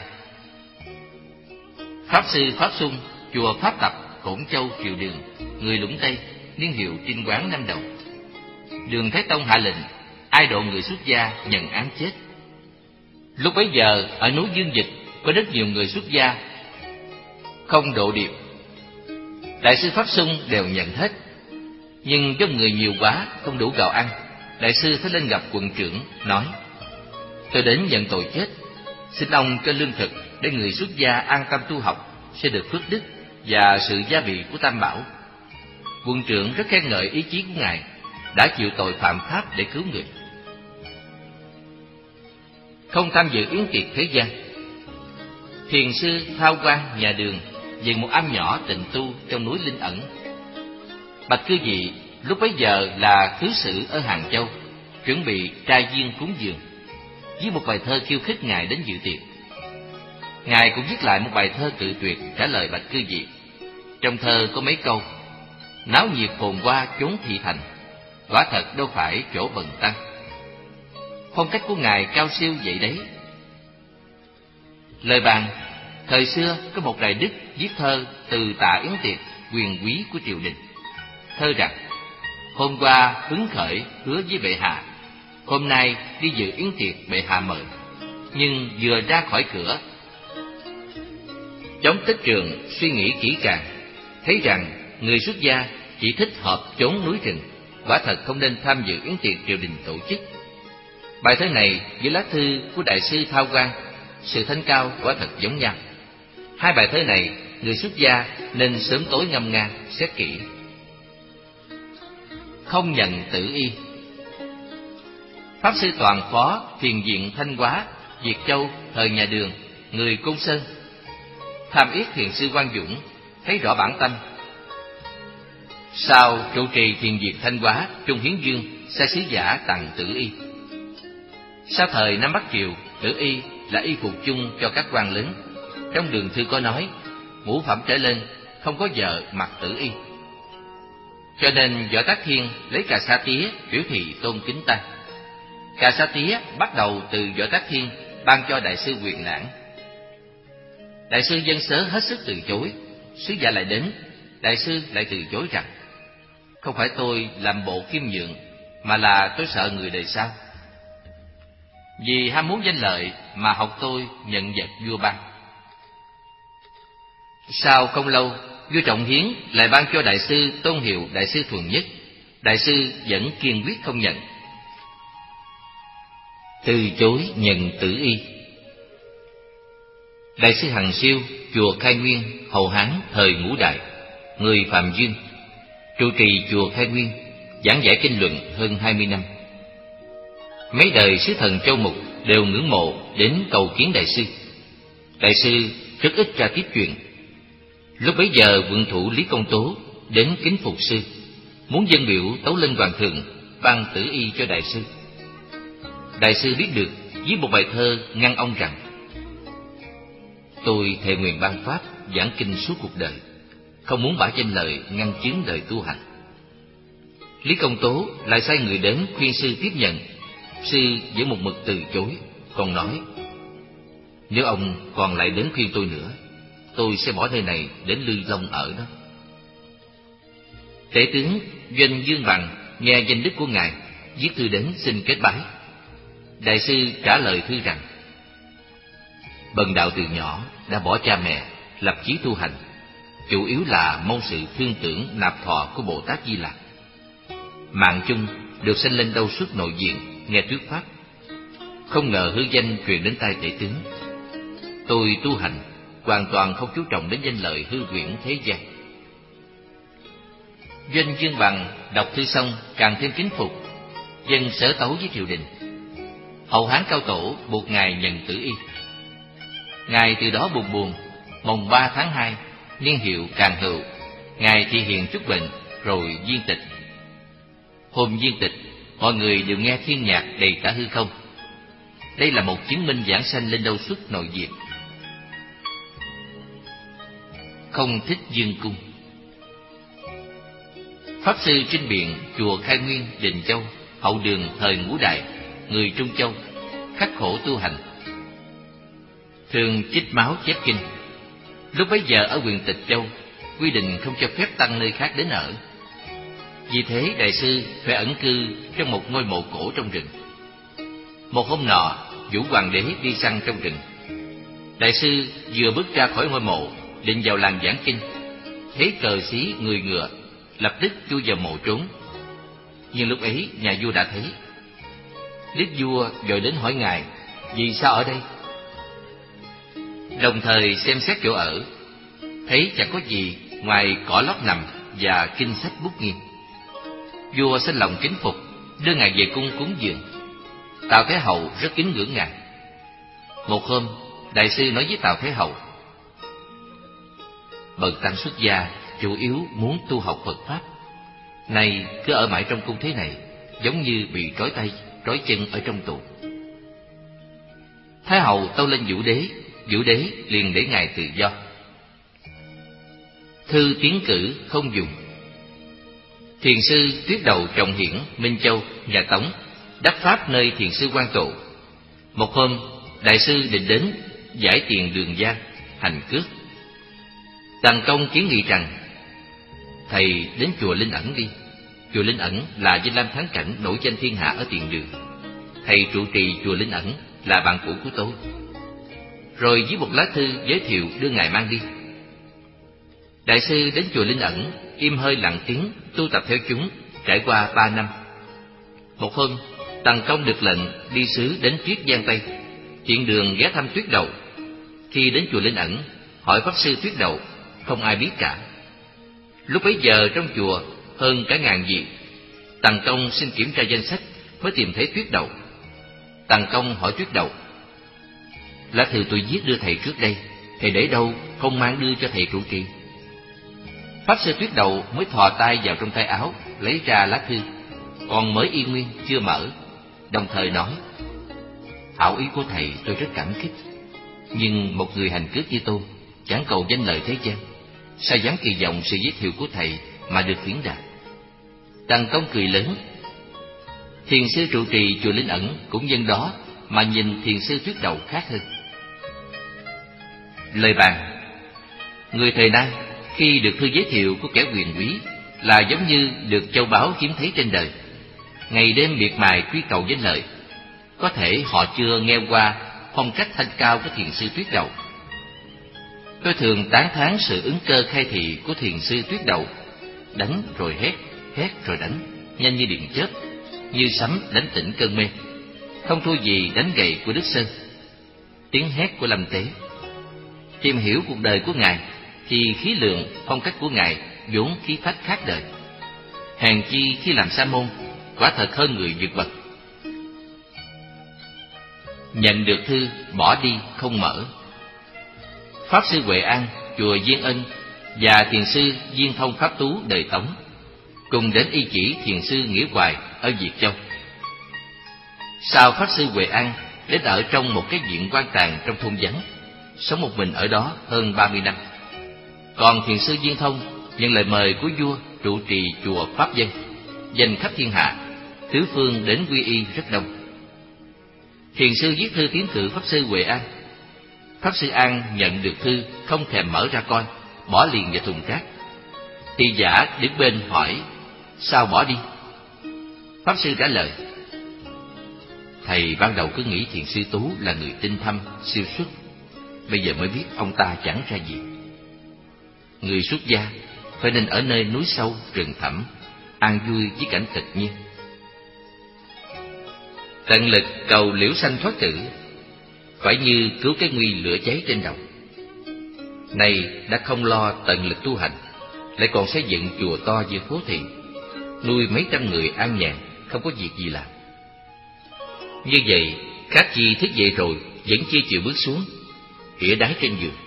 Pháp sư Pháp Xung, chùa Pháp Tập, Cổn Châu, Kiều Đường, người Lũng Tây, niên hiệu Trinh Quán năm đầu. Đường Thái Tông hạ lệnh ai độ người xuất gia nhận án chết. Lúc bấy giờ ở núi Dương Dịch có rất nhiều người xuất gia không độ điệp. Đại sư Pháp Xung đều nhận hết, nhưng do người nhiều quá không đủ gạo ăn. Đại sư phải lên gặp quận trưởng, nói: tôi đến nhận tội chết, xin ông cho lương thực để người xuất gia an tâm tu học, sẽ được phước đức và sự gia bị của Tam Bảo. Quận trưởng rất khen ngợi ý chí của ngài, đã chịu tội phạm pháp để cứu người. Không tham dự yến tiệc thế gian. Thiền sư Thao Quang, nhà Đường, về một am nhỏ tịnh tu trong núi Linh Ẩn. Bạch cư vị lúc bấy giờ là thứ sử ở Hàng Châu, chuẩn bị trai viên cúng dường, với một bài thơ khiêu khích ngài đến dự tiệc. Ngài cũng viết lại một bài thơ cự tuyệt trả lời bạch cư vị. Trong thơ có mấy câu: náo nhiệt phồn hoa chốn thị thành, quả thật đâu phải chỗ bần tăng. Phong cách của ngài cao siêu vậy đấy. Lời bàn: thời xưa có một đại đức viết thơ từ tạ yến tiệc quyền quý của triều đình. Thơ rằng: hôm qua hứng khởi hứa với bệ hạ, hôm nay đi dự yến tiệc bệ hạ mời, nhưng vừa ra khỏi cửa, chống tích trường suy nghĩ kỹ càng, thấy rằng người xuất gia chỉ thích hợp chốn núi rừng, quả thật không nên tham dự yến tiệc triều đình tổ chức. Bài thơ này với lá thư của đại sư Thao Quang, sự thanh cao quả thật giống nhau. Hai bài thơ này người xuất gia nên sớm tối ngâm nga xét kỹ. Không nhận tử y. Pháp sư Toàn Phó, Thiền viện Thanh Hóa, Việt Châu, thời nhà Đường, người Côn Sơn. Tham yết thiền sư Quang Dũng, thấy rõ bản tâm. Sau trụ trì thiền viện Thanh Hóa, Trung Hiến Dương sai sứ giả tặng tử y. Sau thời Nam Bắc Triều, tử y là y phục chung cho các quan lớn. Trong Đường Thư có nói, ngũ phẩm trở lên không có vợ mặc tử y. Cho nên Võ Tác Thiên lấy cà sa tía biểu thị tôn kính ta. Cà sa tía bắt đầu từ Võ Tác Thiên ban cho đại sư Quyền Lãng. Đại sư dân sớ hết sức từ chối. Sứ giả lại đến, đại sư lại từ chối rằng: không phải tôi làm bộ khiêm nhượng, mà là tôi sợ người đời sau. Vì ham muốn danh lợi mà học tôi nhận vật vua ban. Sau không lâu, vua Trọng Hiến lại ban cho đại sư tôn hiệu đại sư Thuần Nhất. Đại sư vẫn kiên quyết không nhận, từ chối nhận tử y. Đại sư Hằng Siêu, chùa Khai Nguyên, Hậu Hán thời Ngũ Đại, người Phạm Dương, trụ trì chùa Khai Nguyên, giảng giải kinh luận hơn hai mươi năm. Mấy đời sứ thần Châu Mục đều ngưỡng mộ đến cầu kiến đại sư. Đại sư rất ít ra tiếp chuyện. Lúc bấy giờ vượng thủ Lý Công Tố đến kính phục sư, muốn dâng biểu tấu lên hoàng thượng ban tử y cho đại sư. Đại sư biết được, viết một bài thơ ngăn ông rằng: tôi thề nguyện ban pháp giảng kinh suốt cuộc đời, không muốn bả danh lợi ngăn chướng đời tu hành. Lý Công Tố lại sai người đến khuyên sư tiếp nhận. Sư vẫn một mực từ chối, còn nói: nếu ông còn lại đến khuyên tôi nữa, tôi sẽ bỏ nơi này đến Lư Long ở đó. Tể tướng Doanh Dương Bằng nghe danh đức của ngài, viết thư đến xin kết bái. Đại sư trả lời thư rằng: bần đạo từ nhỏ đã bỏ cha mẹ, lập chí tu hành, chủ yếu là mong sự thương tưởng nạp thọ của Bồ Tát Di Lặc. Mạng chung được sanh lên đâu suốt nội diện, nghe thuyết pháp, không ngờ hư danh truyền đến tai tể tướng. Tôi tu hành hoàn toàn không chú trọng đến danh lợi hư huyễn thế gian. Doanh Dương Bằng đọc thư xong càng thêm kính phục, dân sở tấu với triều đình. Hậu Hán Cao Tổ buộc ngài nhận tử y. Ngài từ đó buồn buồn. Mồng ba tháng hai, niên hiệu Càn Hựu, ngài thị hiện chút bệnh rồi viên tịch. Hôm viên tịch, mọi người đều nghe thiên nhạc đầy cả hư không. Đây là một chứng minh giảng sanh lên đâu suốt nội diệt. Không thích dương cung. Pháp sư Trinh Biện, chùa Khai Nguyên, Định Châu, Hậu Đường thời Ngũ Đại, người Trung Châu, khắc khổ tu hành, thường chích máu chép kinh. Lúc bấy giờ ở huyện Tịch Châu, quy định không cho phép tăng nơi khác đến ở. Vì thế đại sư phải ẩn cư trong một ngôi mộ cổ trong rừng. Một hôm nọ, Vũ Hoàng đế đi săn trong rừng. Đại sư vừa bước ra khỏi ngôi mộ, định vào làng giảng kinh, thấy cờ xí người ngựa, lập tức chui vào mộ trốn. Nhưng lúc ấy nhà vua đã thấy. Đức vua vội đến hỏi ngài vì sao ở đây, đồng thời xem xét chỗ ở, thấy chẳng có gì ngoài cỏ lót nằm và kinh sách bút nghiêng. Vua sinh lòng kính phục, đưa ngài về cung cúng dường. Tào Thế Hậu rất kính ngưỡng ngài. Một hôm, đại sư nói với Tào Thế Hậu: bần tăng xuất gia chủ yếu muốn tu học Phật pháp, nay cứ ở mãi trong cung thế này, giống như bị trói tay trói chân ở trong tù. Thái Hậu tâu lên Vũ Đế, Vũ Đế liền để ngài tự do. Thư tiến cử không dùng. Thiền sư Tuyết Đầu Trọng Hiển, Minh Châu, nhà Tống, đắc pháp nơi thiền sư Quan Tụ. Một hôm, đại sư định đến giải tiền Đường Giang, hành cước. Tần Công kiến nghị rằng: thầy đến chùa Linh Ẩn đi. Chùa Linh Ẩn là danh lam thắng cảnh nổi danh thiên hạ ở Tiền Đường. Thầy trụ trì chùa Linh Ẩn là bạn cũ của tôi. Rồi viết một lá thư giới thiệu đưa ngài mang đi. Đại sư đến chùa Linh Ẩn, im hơi lặng tiếng tu tập theo chúng, trải qua ba năm. Một hôm, Tần Công được lệnh đi sứ đến Triết Giang Tây, tiện đường ghé thăm Tuyết Đậu. Khi đến chùa Linh Ẩn, hỏi pháp sư Tuyết Đậu, không ai biết cả. Lúc bấy giờ trong chùa hơn cả ngàn vị. Tần Công xin kiểm tra danh sách mới tìm thấy Tuyết Đậu. Tần Công hỏi Tuyết Đậu: lá thư tôi viết đưa thầy trước đây, thầy để đâu, không mang đưa cho thầy trụ trì? Pháp sư Tuyết Đậu mới thò tay vào trong tay áo, lấy ra lá thư, còn mới y nguyên chưa mở, đồng thời nói: hảo ý của thầy tôi rất cảm kích, nhưng một người hành cước như tôi chẳng cầu danh lợi thế gian, sao dám kỳ vọng sự giới thiệu của thầy mà được hiển đạt. Tần Công cười lớn. Thiền sư trụ trì chùa Linh Ẩn cũng nhân đó mà nhìn thiền sư Tuyết Đậu khác hơn. Lời bàn: người thời nay khi được thư giới thiệu của kẻ quyền quý là giống như được châu báu hiếm thấy trên đời, ngày đêm miệt mài truy cầu danh lợi. Có thể họ chưa nghe qua phong cách thanh cao của thiền sư Tuyết Đậu. Tôi thường tán thán sự ứng cơ khai thị của thiền sư Tuyết Đậu, đánh rồi hét, hét rồi đánh, nhanh như điện chớp, như sấm đánh tỉnh cơn mê, không thua gì đánh gậy của Đức Sơn, tiếng hét của Lâm Tế. Tìm hiểu cuộc đời của ngài thì khí lượng, phong cách của ngài vốn khí phách khác đời. Hèn chi khi làm sa môn, quả thật hơn người vượt bậc. Nhận được thư, bỏ đi không mở. Pháp sư Huệ An, chùa Diên Ân và thiền sư Diên Thông Pháp Tú đời Tống cùng đến y chỉ thiền sư Nghĩa Hoài ở Việt Châu. Sau pháp sư Huệ An đến ở trong một cái viện quan tàn trong thôn vắng, sống một mình ở đó hơn ba mươi năm. Còn thiền sư Diên Thông nhận lời mời của vua trụ trì chùa Pháp Dân, danh khắp thiên hạ, tứ phương đến quy y rất đông. Thiền sư viết thư tiến cử pháp sư Huệ An. Pháp sư An nhận được thư không thèm mở ra coi, bỏ liền vào thùng rác. Thị giả đứng bên hỏi: sao bỏ đi? Pháp sư trả lời: thầy ban đầu cứ nghĩ thiền sư Tú là người tinh thâm, siêu xuất, bây giờ mới biết ông ta chẳng ra gì. Người xuất gia phải nên ở nơi núi sâu, rừng thẳm, an vui với cảnh tự nhiên. Tận lực cầu liễu sanh thoát tử, phải như cứu cái nguy lửa cháy trên đầu. Này đã không lo tận lực tu hành, lại còn xây dựng chùa to giữa phố thị, nuôi mấy trăm người an nhàn, không có việc gì làm. Như vậy, các chi thức dậy rồi vẫn chưa chịu bước xuống, ỉa đái trên giường.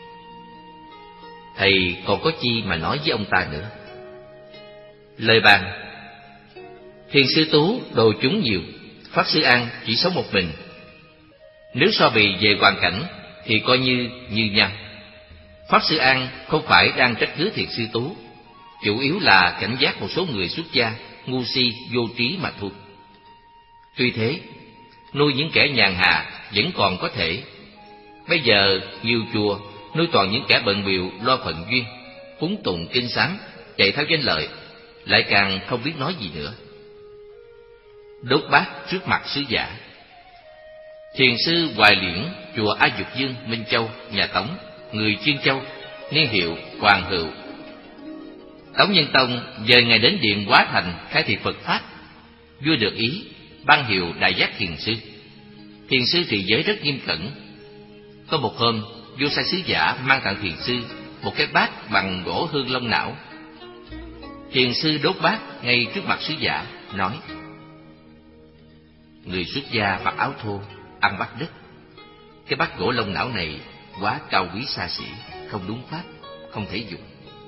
Thầy còn có chi mà nói với ông ta nữa? Lời bàn: thiền sư Tú đồ chúng nhiều, pháp sư An chỉ sống một mình. Nếu so bì về hoàn cảnh thì coi như như nhau. Pháp sư An không phải đang trách cứ thiền sư Tú, chủ yếu là cảnh giác một số người xuất gia ngu si vô trí mà thôi. Tuy thế, nuôi những kẻ nhàn hạ vẫn còn có thể. Bây giờ nhiều chùa nuôi toàn những kẻ bận bịu lo phận duyên, cúng tụng kinh sám, chạy theo danh lợi, lại càng không biết nói gì nữa. Đốt bát trước mặt sứ giả. Thiền sư Hoài Liễn, chùa A Dục Dương, Minh Châu, nhà Tống, người Chuyên Châu, niên hiệu Hoàng Hữu. Tống Nhân Tông dời ngày đến điện Hóa Thành khai thị Phật pháp. Vua được ý, ban hiệu Đại Giác Thiền sư. Thiền sư trì giới rất nghiêm cẩn. Có một hôm, vua sai sứ giả mang tặng thiền sư một cái bát bằng gỗ hương long não. Thiền sư đốt bát ngay trước mặt sứ giả, nói: người xuất gia mặc áo thô, ăn bát đất. Cái bát gỗ long não này quá cao quý xa xỉ, không đúng pháp, không thể dùng.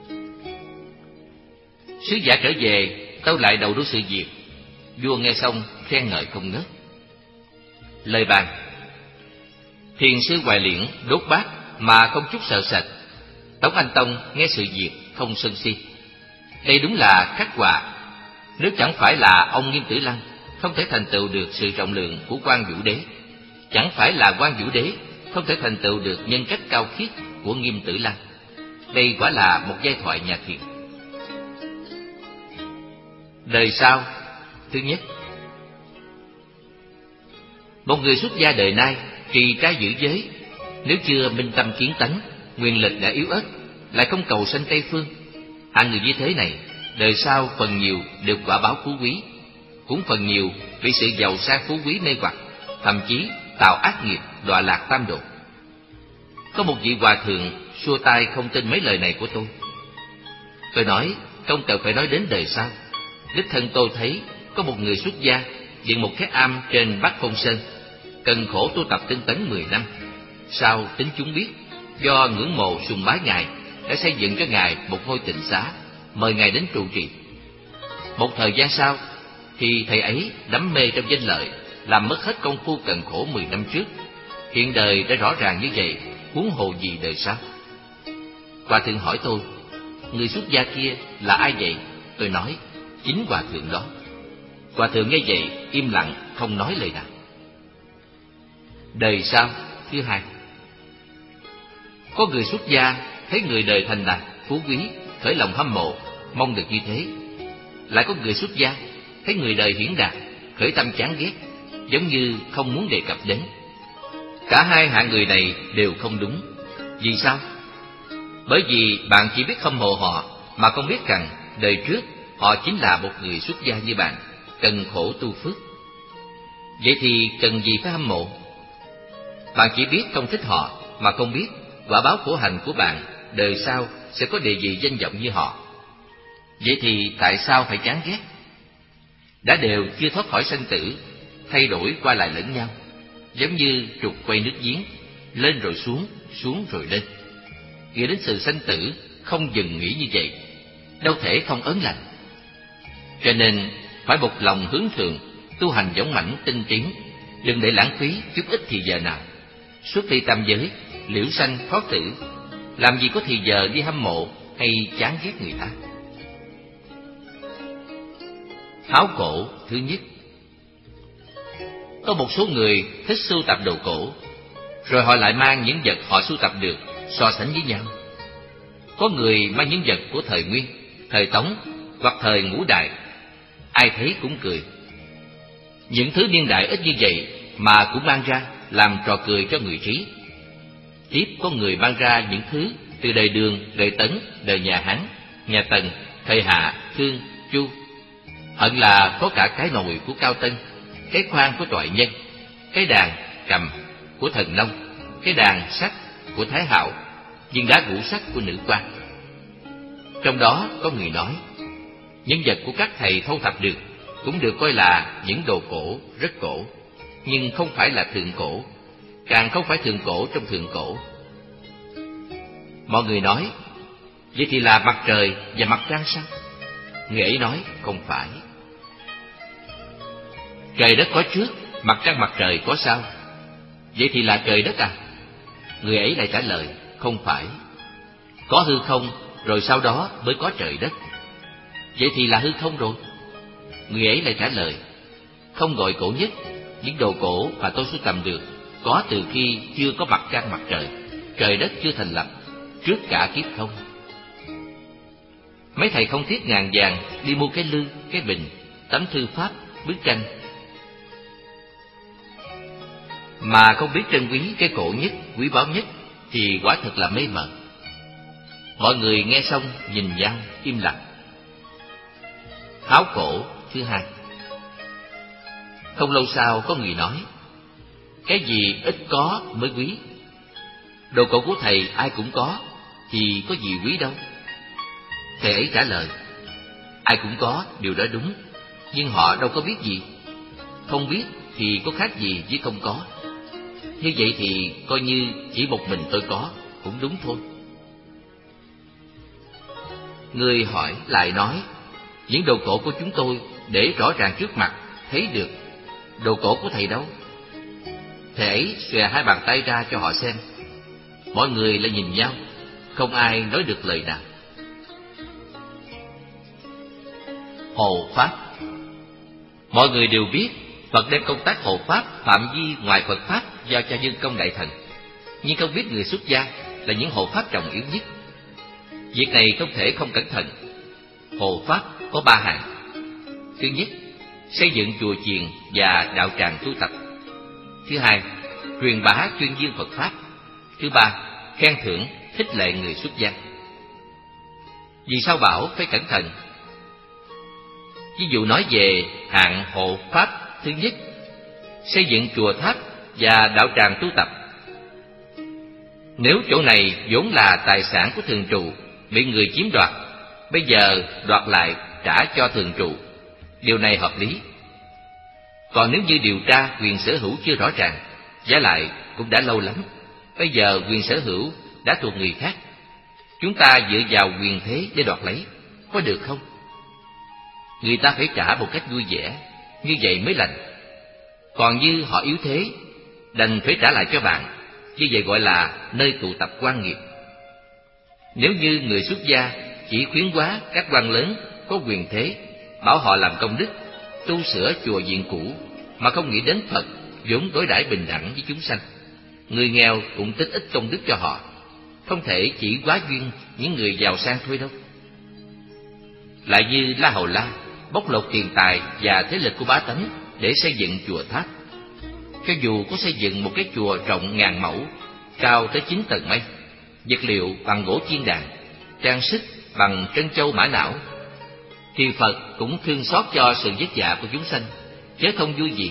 Sứ giả trở về tâu lại đầu đuôi sự việc. Vua nghe xong khen ngợi không ngớt. Lời bàn: thiền sư Hoài Liễn đốt bát mà không chút sợ sệt. Tống Anh Tông nghe sự việc không sân si. Đây đúng là khắc họa. Nếu chẳng phải là ông Nghiêm Tử Lăng không thể thành tựu được sự rộng lượng của Quan Vũ Đế, chẳng phải là Quan Vũ Đế không thể thành tựu được nhân cách cao khiết của Nghiêm Tử Lăng. Đây quả là một giai thoại nhà thiền. Đời sau. Thứ nhất, một người xuất gia đời nay trì trai giữ giới, nếu chưa minh tâm kiến tánh, nguyên lực đã yếu ớt, lại không cầu sanh Tây phương, hạng người như thế này đời sau phần nhiều được quả báo phú quý. cũng phần nhiều vì sự giàu sang phú quý mê hoặc, thậm chí tạo ác nghiệp đọa lạc tam độ. Có một vị hòa thượng xua tay không tin mấy lời này của tôi. Tôi nói không cần phải nói đến đời sau. Đích thân tôi thấy có một người xuất gia dựng một cái am trên Bắc Phong Sơn, cần khổ tu tập tinh tấn mười năm. Sau tính chúng biết, do ngưỡng mộ sùng bái ngài, đã xây dựng cho ngài một ngôi tịnh xá, mời ngài đến trụ trì. Một thời gian sau, thì thầy ấy đắm mê trong danh lợi, làm mất hết công phu cần khổ mười năm trước. Hiện đời đã rõ ràng như vậy, huống hồ gì đời sau. Hòa thượng hỏi tôi, người xuất gia kia là ai vậy? Tôi nói, chính hòa thượng đó. Hòa thượng nghe vậy im lặng không nói lời nào. Đời sau thứ hai. Có người xuất gia thấy người đời thành đạt, phú quý, khởi lòng hâm mộ, mong được như thế. Lại có người xuất gia thấy người đời hiển đạt, khởi tâm chán ghét, giống như không muốn đề cập đến. Cả hai hạng người này đều không đúng. Vì sao? Bởi vì bạn chỉ biết hâm mộ họ mà không biết rằng đời trước họ chính là một người xuất gia như bạn, cần khổ tu phước. Vậy thì cần gì phải hâm mộ? Bạn chỉ biết không thích họ mà không biết quả báo khổ hạnh của bạn đời sau sẽ có địa vị danh vọng như họ. Vậy thì tại sao phải chán ghét? Đã đều chưa thoát khỏi sanh tử, thay đổi qua lại lẫn nhau, giống như trục quay nước giếng, lên rồi xuống, xuống rồi lên. Nghĩ đến sự sanh tử, không dừng nghĩ như vậy, đâu thể không ớn lạnh. Cho nên phải một lòng hướng thượng, tu hành dũng mãnh tinh tiến, đừng để lãng phí chút ít thì giờ nào. Xuất ly tam giới, liễu sanh khó tử, làm gì có thì giờ đi hâm mộ hay chán ghét người ta. Háo cổ thứ nhất. Có một số người thích sưu tập đồ cổ, rồi họ lại mang những vật họ sưu tập được so sánh với nhau. Có người mang những vật của thời Nguyên, thời Tống hoặc thời Ngũ Đại, ai thấy cũng cười. Những thứ niên đại ít như vậy mà cũng mang ra làm trò cười cho người trí. Tiếp có người mang ra những thứ từ đời Đường, đời Tấn, đời nhà Hán, nhà Tần, thời Hạ, Khương, Chu. Hận là có cả cái nồi của Cao Tân, cái khoan của Toại Nhân, cái đàn cầm của Thần Nông, cái đàn sắt của Thái Hạo, viên đá ngũ sắc của Nữ Quan. Trong đó có người nói, những vật của các thầy thu thập được cũng được coi là những đồ cổ, rất cổ, nhưng không phải là thượng cổ, càng không phải thượng cổ trong thượng cổ. Mọi người nói, vậy thì là mặt trời và mặt trăng sao? Người ấy nói, không phải. Trời đất có trước, mặt trăng mặt trời có sau, vậy thì là trời đất à? Người ấy lại trả lời, không phải. Có hư không, rồi sau đó mới có trời đất, vậy thì là hư không rồi. Người ấy lại trả lời, không gọi cổ nhất, những đồ cổ mà tôi sưu tầm được có từ khi chưa có mặt trăng mặt trời, trời đất chưa thành lập, trước cả kiếp không. Mấy thầy không tiếc ngàn vàng đi mua cái lư, cái bình, tấm thư pháp, bức tranh, mà không biết trân quý cái cổ nhất, quý báu nhất, thì quả thật là mê mờ. Mọi người nghe xong nhìn nhau im lặng. Háo cổ thứ hai. Không lâu sau có người nói, cái gì ít có mới quý. Đồ cổ của thầy ai cũng có, thì có gì quý đâu. Thầy ấy trả lời, ai cũng có, điều đó đúng, nhưng họ đâu có biết gì. Không biết thì có khác gì với không có. Như vậy thì coi như chỉ một mình tôi có, cũng đúng thôi. Người hỏi lại nói, những đồ cổ của chúng tôi để rõ ràng trước mặt, thấy được. Đồ cổ của thầy đâu? Thầy ấy xòe hai bàn tay ra cho họ xem. Mọi người lại nhìn nhau, không ai nói được lời nào. Hộ pháp. Mọi người đều biết Phật đem công tác hộ pháp phạm vi ngoài Phật pháp giao cho Nhân Công Đại Thần, nhưng không biết người xuất gia là những hộ pháp trọng yếu nhất. Việc này không thể không cẩn thận. Hộ pháp có ba hạng. Thứ nhất, xây dựng chùa chiền và đạo tràng tu tập. Thứ hai, truyền bá tuyên dương Phật pháp. Thứ ba, khen thưởng khích lệ người xuất gia. Vì sao bảo phải cẩn thận? Ví dụ nói về hạng hộ pháp thứ nhất, xây dựng chùa tháp và đạo tràng tu tập. Nếu chỗ này vốn là tài sản của thường trụ, bị người chiếm đoạt, bây giờ đoạt lại trả cho thường trụ, điều này hợp lý. Còn nếu như điều tra quyền sở hữu chưa rõ ràng, vả lại cũng đã lâu lắm, bây giờ quyền sở hữu đã thuộc người khác, chúng ta dựa vào quyền thế để đoạt lấy, có được không? Người ta phải trả một cách vui vẻ, như vậy mới lành. Còn như họ yếu thế, đành phải trả lại cho bạn, như vậy gọi là nơi tụ tập quan nghiệp. Nếu như người xuất gia chỉ khuyến hóa các quan lớn có quyền thế, bảo họ làm công đức, tu sửa chùa viện cũ, mà không nghĩ đến Phật vốn đối đãi bình đẳng với chúng sanh, người nghèo cũng tích ít công đức cho họ, không thể chỉ quá duyên những người giàu sang thôi đâu. Lại như La Hầu La bóc lột tiền tài và thế lực của bá tánh để xây dựng chùa tháp. Cho dù có xây dựng một cái chùa rộng ngàn mẫu, cao tới chín tầng mây, vật liệu bằng gỗ chiên đàn, trang sức bằng trân châu mã não, thì Phật cũng thương xót cho sự vất vả của chúng sanh, chứ không vui gì.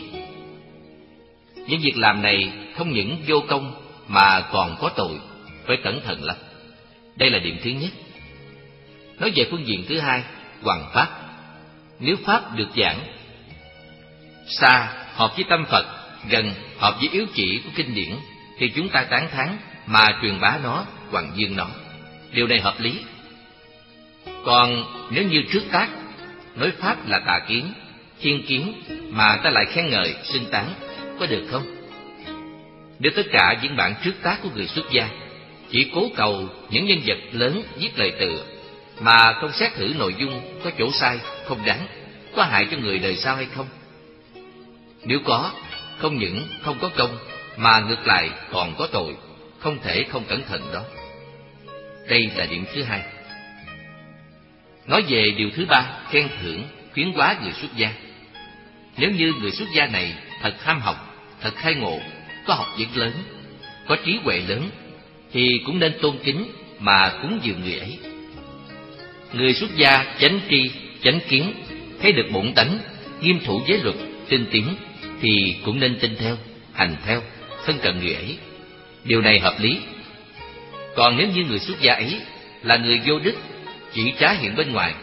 Những việc làm này không những vô công mà còn có tội, phải cẩn thận lắm. Đây là điểm thứ nhất. Nói về phương diện thứ hai, hoằng pháp. Nếu pháp được giảng, xa hợp với tâm Phật, gần hợp với yếu chỉ của kinh điển, thì chúng ta tán thán mà truyền bá nó, hoằng dương nó. Điều này hợp lý. Còn nếu như trước tác nói pháp là tà kiến, thiên kiến, mà ta lại khen ngợi, xưng tán, có được không? Nếu tất cả những bản trước tác của người xuất gia chỉ cố cầu những nhân vật lớn viết lời tựa, mà không xét thử nội dung có chỗ sai, không đáng, có hại cho người đời sau hay không? Nếu có, không những không có công, mà ngược lại còn có tội, không thể không cẩn thận đó. Đây là điểm thứ hai. Nói về điều thứ ba, khen thưởng, khuyến hóa người xuất gia. Nếu như người xuất gia này thật ham học, thật khai ngộ, có học vấn lớn, có trí huệ lớn, thì cũng nên tôn kính mà cúng dường người ấy. Người xuất gia chánh tri, chánh kiến, thấy được bổn tánh, nghiêm thủ giới luật, tinh tiến, thì cũng nên tin theo, hành theo, thân cận người ấy. Điều này hợp lý. Còn nếu như người xuất gia ấy là người vô đức, chỉ trá hiện bên ngoài,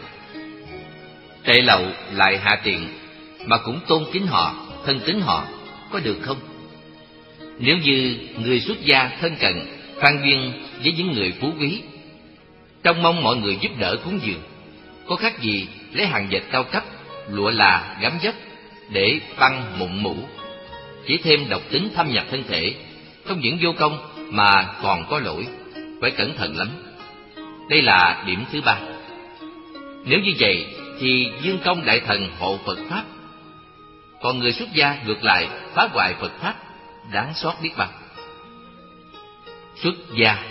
tệ lậu lại hạ tiện, mà cũng tôn kính họ, thân tín họ, có được không? Nếu như người xuất gia thân cận, khoan duyên với những người phú quý, trông mong mọi người giúp đỡ cúng dường, có khác gì lấy hàng dệt cao cấp, lụa là gấm vóc để băng mụn mũ, chỉ thêm độc tính thâm nhập thân thể, không những vô công mà còn có lỗi, phải cẩn thận lắm. Đây là điểm thứ ba. Nếu như vậy thì dương công đại thần hộ Phật pháp, còn người xuất gia ngược lại phá hoại Phật pháp, đáng xót biết bao. Xuất gia.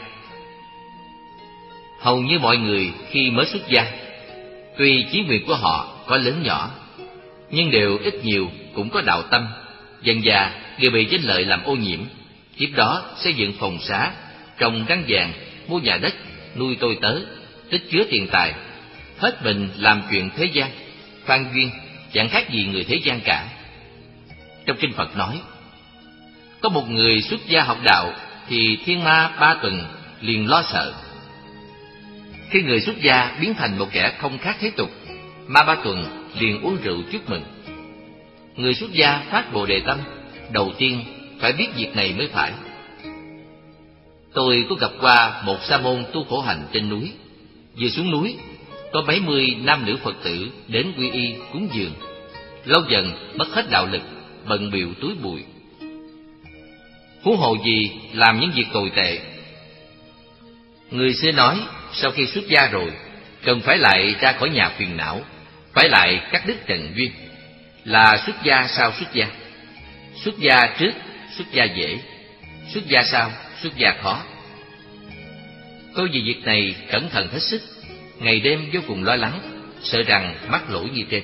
Hầu như mọi người khi mới xuất gia, tuy chí nguyện của họ có lớn nhỏ, nhưng đều ít nhiều cũng có đạo tâm, dần dà đều bị danh lợi làm ô nhiễm. Tiếp đó xây dựng phòng xá, trồng rắn vàng, mua nhà đất, nuôi tôi tớ, tích chứa tiền tài, hết mình làm chuyện thế gian, phan duyên, chẳng khác gì người thế gian cả. Trong kinh Phật nói, có một người xuất gia học đạo thì thiên ma ba tuần liền lo sợ. Khi người xuất gia biến thành một kẻ không khác thế tục, ma ba tuần liền uống rượu chúc mừng. Người xuất gia phát Bồ Đề tâm, đầu tiên phải biết việc này mới phải. Tôi có gặp qua một sa môn tu khổ hành trên núi. Vừa xuống núi, có mấy mươi nam nữ Phật tử đến quy y cúng dường. Lâu dần mất hết đạo lực, bận bịu túi bụi. Huống hồ gì làm những việc tồi tệ. Người xưa nói, sau khi xuất gia rồi, cần phải lại ra khỏi nhà phiền não, phải lại cắt đứt trần duyên. Là xuất gia sau xuất gia. Xuất gia trước, xuất gia dễ. Xuất gia sau, xuất gia khó. Tôi vì việc này cẩn thận hết sức, ngày đêm vô cùng lo lắng, sợ rằng mắc lỗi như trên.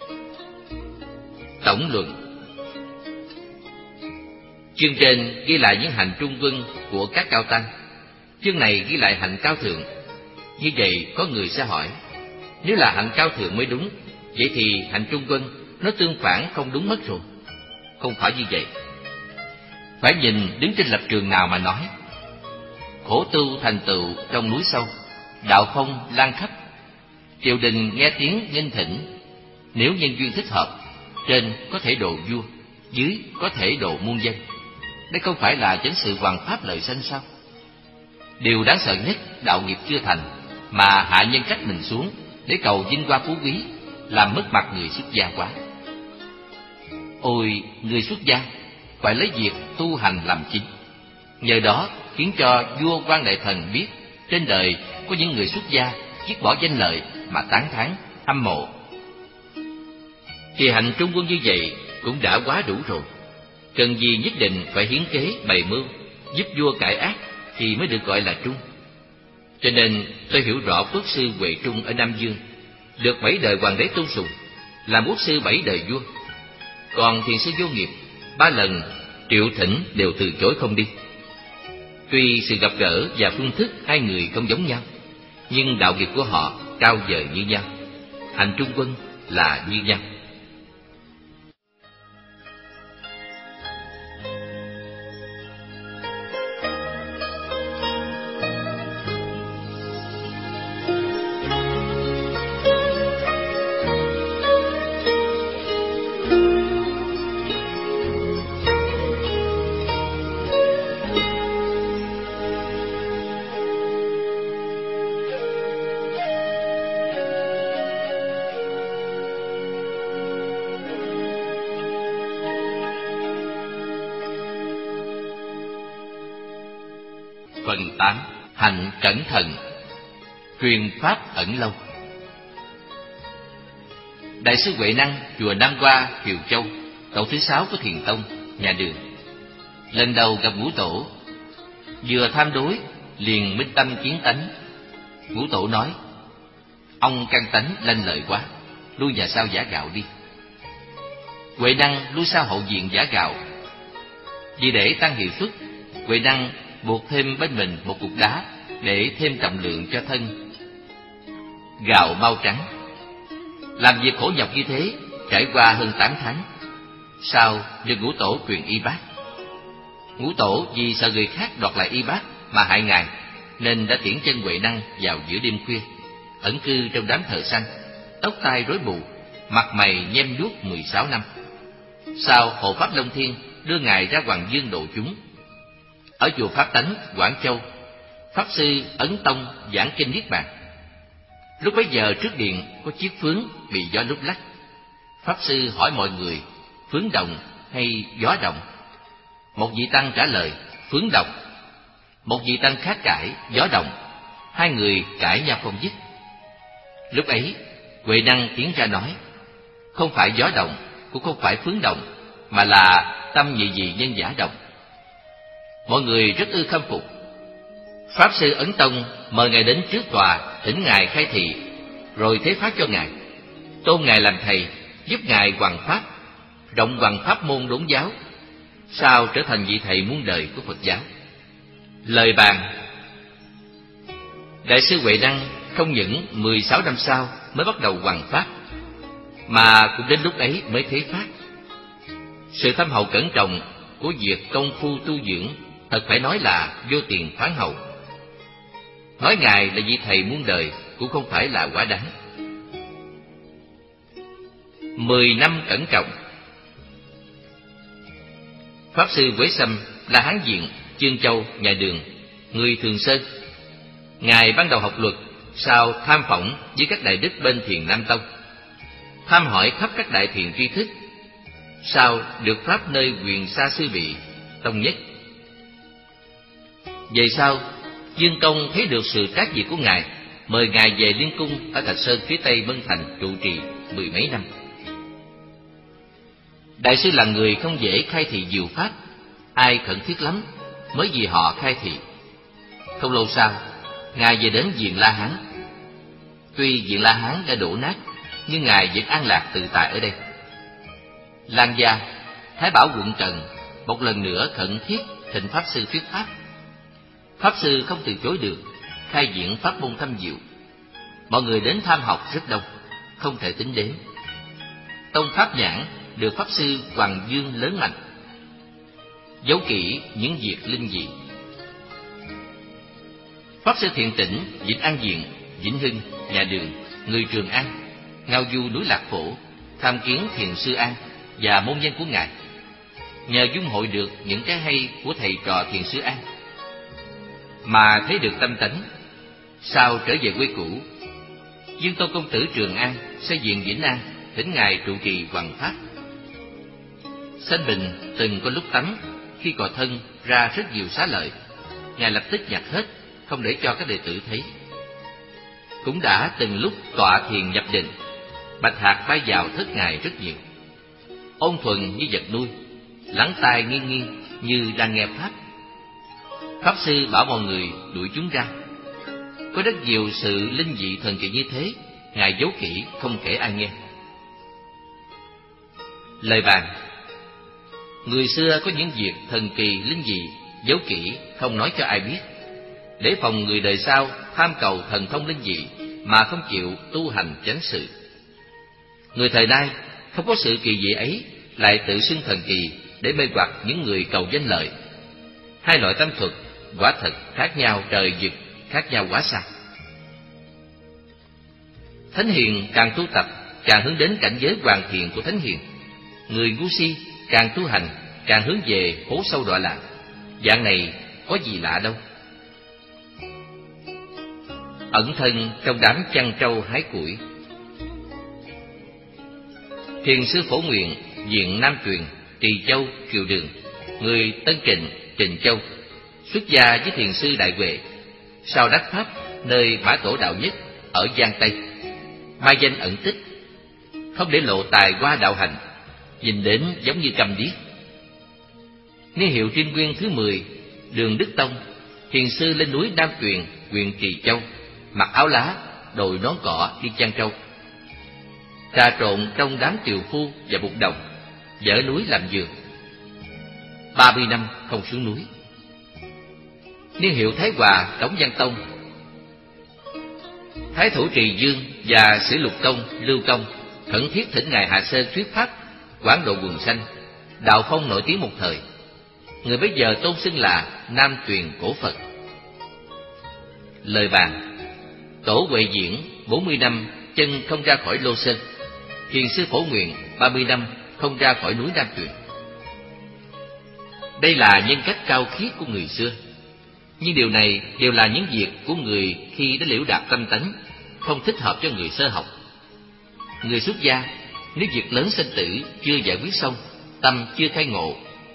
Tổng luận. Chương trên ghi lại những hành trung quân của các cao tăng, chương này ghi lại hạnh cao thượng. Như vậy có người sẽ hỏi, nếu là hạnh cao thượng mới đúng, vậy thì hạnh trung quân nó tương phản không đúng mất rồi. Không phải như vậy. Phải nhìn đứng trên lập trường nào mà nói. Khổ tu thành tựu trong núi sâu, đạo phong lan khắp, triều đình nghe tiếng nghênh thỉnh. Nếu nhân duyên thích hợp, trên có thể độ vua, dưới có thể độ muôn dân. Đây không phải là chánh sự hoàn pháp lợi sanh sao? Điều đáng sợ nhất, đạo nghiệp chưa thành mà hạ nhân cách mình xuống để cầu vinh hoa phú quý, làm mất mặt người xuất gia quá. Ôi, người xuất gia phải lấy việc tu hành làm chính. Nhờ đó khiến cho vua quan đại thần biết trên đời có những người xuất gia dứt bỏ danh lợi mà tán thán hâm mộ. Thì hạnh trung quân như vậy cũng đã quá đủ rồi. Cần gì nhất định phải hiến kế bày mưu giúp vua cải ác thì mới được gọi là trung. Cho nên tôi hiểu rõ quốc sư Huệ Trung ở Nam Dương được bảy đời hoàng đế tôn sùng, làm quốc sư bảy đời vua. Còn thiền sư Vô Nghiệp ba lần triệu thỉnh đều từ chối không đi. Tuy sự gặp gỡ và phương thức hai người không giống nhau, nhưng đạo nghiệp của họ cao vời như nhau, hạnh trung quân là như nhau. Phần tám. Hạnh cẩn thận. Truyền pháp ẩn lâu. Đại sư Huệ Năng, chùa Nam Hoa, Kiều Châu, tổ thứ sáu của Thiền Tông, nhà Đường, lần đầu gặp Ngũ Tổ. Vừa tham đối liền minh tâm kiến tánh. Ngũ Tổ nói: ông căn tánh lanh lợi quá, lui nhà sau giả gạo đi. Huệ Năng lui sau hậu viện giả gạo. Vì để tăng hiệu suất, Huệ Năng buộc thêm bên mình một cục đá để thêm trọng lượng cho thân gạo mau trắng. Làm việc khổ nhọc như thế trải qua hơn tám tháng, sau được Ngũ Tổ truyền y bát. Ngũ Tổ vì sợ người khác đoạt lại y bát mà hại ngài, nên đã tiễn chân Huệ Năng vào giữa đêm khuya, ẩn cư trong đám thợ săn, tóc tai rối bù, mặt mày nhem nhuốc mười sáu năm. Sau hộ pháp Long Thiên đưa ngài ra Hoàng Dương độ chúng. Ở chùa Pháp Tánh, Quảng Châu, pháp sư Ấn Tông giảng kinh Niết Bàn. Lúc bấy giờ trước điện có chiếc phướng bị gió lúc lắc. Pháp sư hỏi mọi người: phướng động hay gió động? Một vị tăng trả lời: phướng động. Một vị tăng khác cãi: gió động. Hai người cãi nhau không dứt. Lúc ấy Huệ Năng tiến ra nói: không phải gió động, cũng không phải phướng động, mà là tâm nhị dị nhân giả động. Mọi người rất ư khâm phục. Pháp sư Ấn Tông mời ngài đến trước tòa, thỉnh ngài khai thị, rồi thế phát cho ngài, tôn ngài làm thầy, giúp ngài hoằng pháp, rộng hoằng pháp môn đốn giáo, sau trở thành vị thầy muôn đời của Phật giáo. Lời bàn. Đại sư Huệ Năng không những mười sáu năm sau mới bắt đầu hoằng pháp, mà cũng đến lúc ấy mới thế phát. Sự thâm hậu cẩn trọng của việc công phu tu dưỡng thật phải nói là vô tiền khoáng hậu. Nói ngài là vị thầy muôn đời cũng không phải là quá đáng. Mười năm cẩn trọng. Pháp sư Quế Sâm là Hán Diện, Chương Châu, nhà Đường, người Thường Sơn. Ngài ban đầu học luật, sau tham phỏng với các đại đức bên Thiền Nam Tông, tham hỏi khắp các đại thiền tri thức, sau được pháp nơi quyền Sa Sư Bị, Tông Nhất. Về sau, Dương Công thấy được sự trác diệt của ngài, mời ngài về Liên Cung ở Thạch Sơn phía tây Mân Thành trụ trì mười mấy năm. Đại sư là người không dễ khai thị diệu pháp, ai khẩn thiết lắm mới vì họ khai thị. Không lâu sau, ngài về đến Viện La Hán. Tuy Viện La Hán đã đổ nát, nhưng ngài vẫn an lạc tự tại ở đây. Lan Gia, Thái Bảo quận Trần một lần nữa khẩn thiết thỉnh pháp sư thuyết pháp. Pháp sư không từ chối được, khai diễn pháp môn thâm diệu. Mọi người đến tham học rất đông, không thể tính đến. tông Pháp Nhãn được Pháp Sư Hoàng Dương lớn mạnh. Giấu kỹ những việc linh dị. Pháp Sư Thiện Tĩnh, Vĩnh An Diện, Vĩnh Hưng, Nhà Đường, người Trường An, ngao du núi Lạc Phổ, tham kiến Thiền Sư An và môn nhân của ngài. Nhờ dung hội được những cái hay của thầy trò Thiền Sư An mà thấy được tâm tánh. Sau trở về quê cũ, Dương Tôn Công Tử Trường An xây viện Vĩnh An, thỉnh ngài trụ trì hoằng pháp. Sanh Bình từng có lúc tắm, khi cò thân ra rất nhiều xá lợi, ngài lập tức nhặt hết, không để cho các đệ tử thấy. Cũng đã từng lúc tọa thiền nhập định, bạch hạt bay vào thất ngài rất nhiều. Ôn thuần như vật nuôi, lắng tai nghiêng nghiêng như đang nghe pháp. Pháp Sư bảo mọi người đuổi chúng ra. Có rất nhiều sự linh dị thần kỳ như thế, ngài giấu kỹ không kể ai nghe. Lời bàn. Người xưa có những việc thần kỳ linh dị giấu kỹ không nói cho ai biết, để phòng người đời sau tham cầu thần thông linh dị mà không chịu tu hành chánh sự. Người thời nay không có sự kỳ dị ấy, lại tự xưng thần kỳ để mê hoặc những người cầu danh lợi. Hai loại tâm thuật quả thật khác nhau trời vực, khác nhau quá xa. Thánh hiền càng tu tập, càng hướng đến cảnh giới hoàn thiện của thánh hiền. Người ngu si càng tu hành, càng hướng về hố sâu đọa lạc. Dạng này có gì lạ đâu. Ẩn thân trong đám chăn trâu hái củi. Thiền sư Phổ Nguyện, viện Nam Tuyền, Trì Châu, Kiều Đường, người Tân Trịnh, Trịnh Châu, xuất gia với thiền sư Đại Huệ, sau đắc pháp nơi Mã Tổ Đạo Nhất ở Giang Tây, mai danh ẩn tích, không để lộ tài qua đạo hành, nhìn đến giống như câm điếc. Niên hiệu Trinh Nguyên thứ mười, Đường Đức Tông, thiền sư lên núi Nam Tuyền, huyện Trì Châu, mặc áo lá, đội nón cỏ đi chăn trâu, trà trộn trong đám tiều phu và bục đồng, dỡ núi làm giường. Ba mươi năm không xuống núi. Niên hiệu Thái Hòa, Đống Văn Tông, Thái Thủ Trì Dương và Sử Lục Công, Lưu Công khẩn thiết thỉnh ngài hạ sơn thuyết pháp, quảng độ quần sanh, đạo phong nổi tiếng một thời. Người bấy giờ tôn xưng là Nam Tuyền Cổ Phật. Lời bàn. Tổ Huệ Diễn bốn mươi năm chân không ra khỏi Lô Sơn. Thiền sư Phổ Nguyện ba mươi năm không ra khỏi núi Nam Tuyền. Đây là nhân cách cao khiết của người xưa, nhưng điều này đều là những việc của người khi đã liễu đạt tâm tánh, không thích hợp cho người sơ học. Người xuất gia, nếu việc lớn sinh tử chưa giải quyết xong, tâm chưa khai ngộ,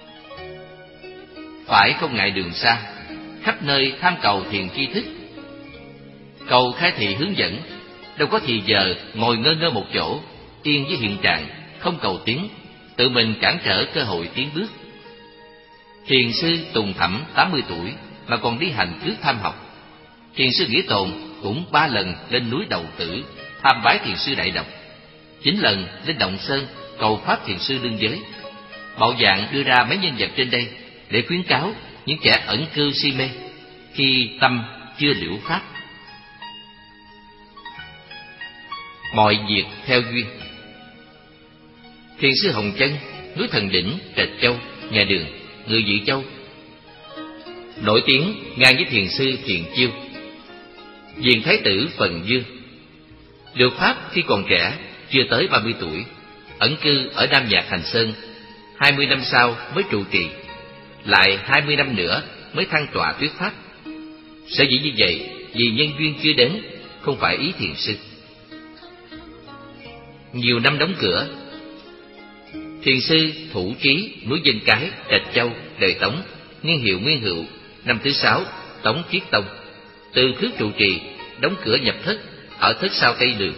phải không ngại đường xa, khắp nơi tham cầu thiền tri thức, cầu khai thị hướng dẫn, đâu có thì giờ ngồi ngơ ngơ một chỗ, yên với hiện trạng, không cầu tiến, tự mình cản trở cơ hội tiến bước. Thiền sư Tùng Thẩm tám mươi tuổi mà còn đi hành trước tham học. Thiền sư Nghĩa Tồn cũng ba lần lên núi Đầu Tử tham bái thiền sư Đại Độc, chín lần lên Động Sơn cầu pháp thiền sư đương giới. Bảo Dạng đưa ra mấy nhân vật trên đây để khuyến cáo những kẻ ẩn cư si mê khi tâm chưa liễu pháp. Mọi việc theo duyên. Thiền sư Hồng Chân, núi Thần Đỉnh, Trạch Châu, Nhà Đường, người Dự Châu, nổi tiếng ngang với thiền sư Thiền Chiêu. Viên Thái tử Phần Dương được pháp khi còn trẻ, chưa tới ba mươi tuổi, ẩn cư ở Nam Nhạc Hành Sơn, hai mươi năm sau mới trụ trì, lại hai mươi năm nữa mới thăng tọa thuyết pháp. Sở dĩ như vậy vì nhân duyên chưa đến, không phải ý thiền sư. Nhiều năm đóng cửa. Thiền sư Thủ Trí, núi Vinh Cái, Trạch Châu, đời Tống, niên hiệu Nguyên Hữu, năm thứ sáu, Tống Triết Tông, từ khước trụ trì, đóng cửa nhập thất ở thất sau Tây Đường.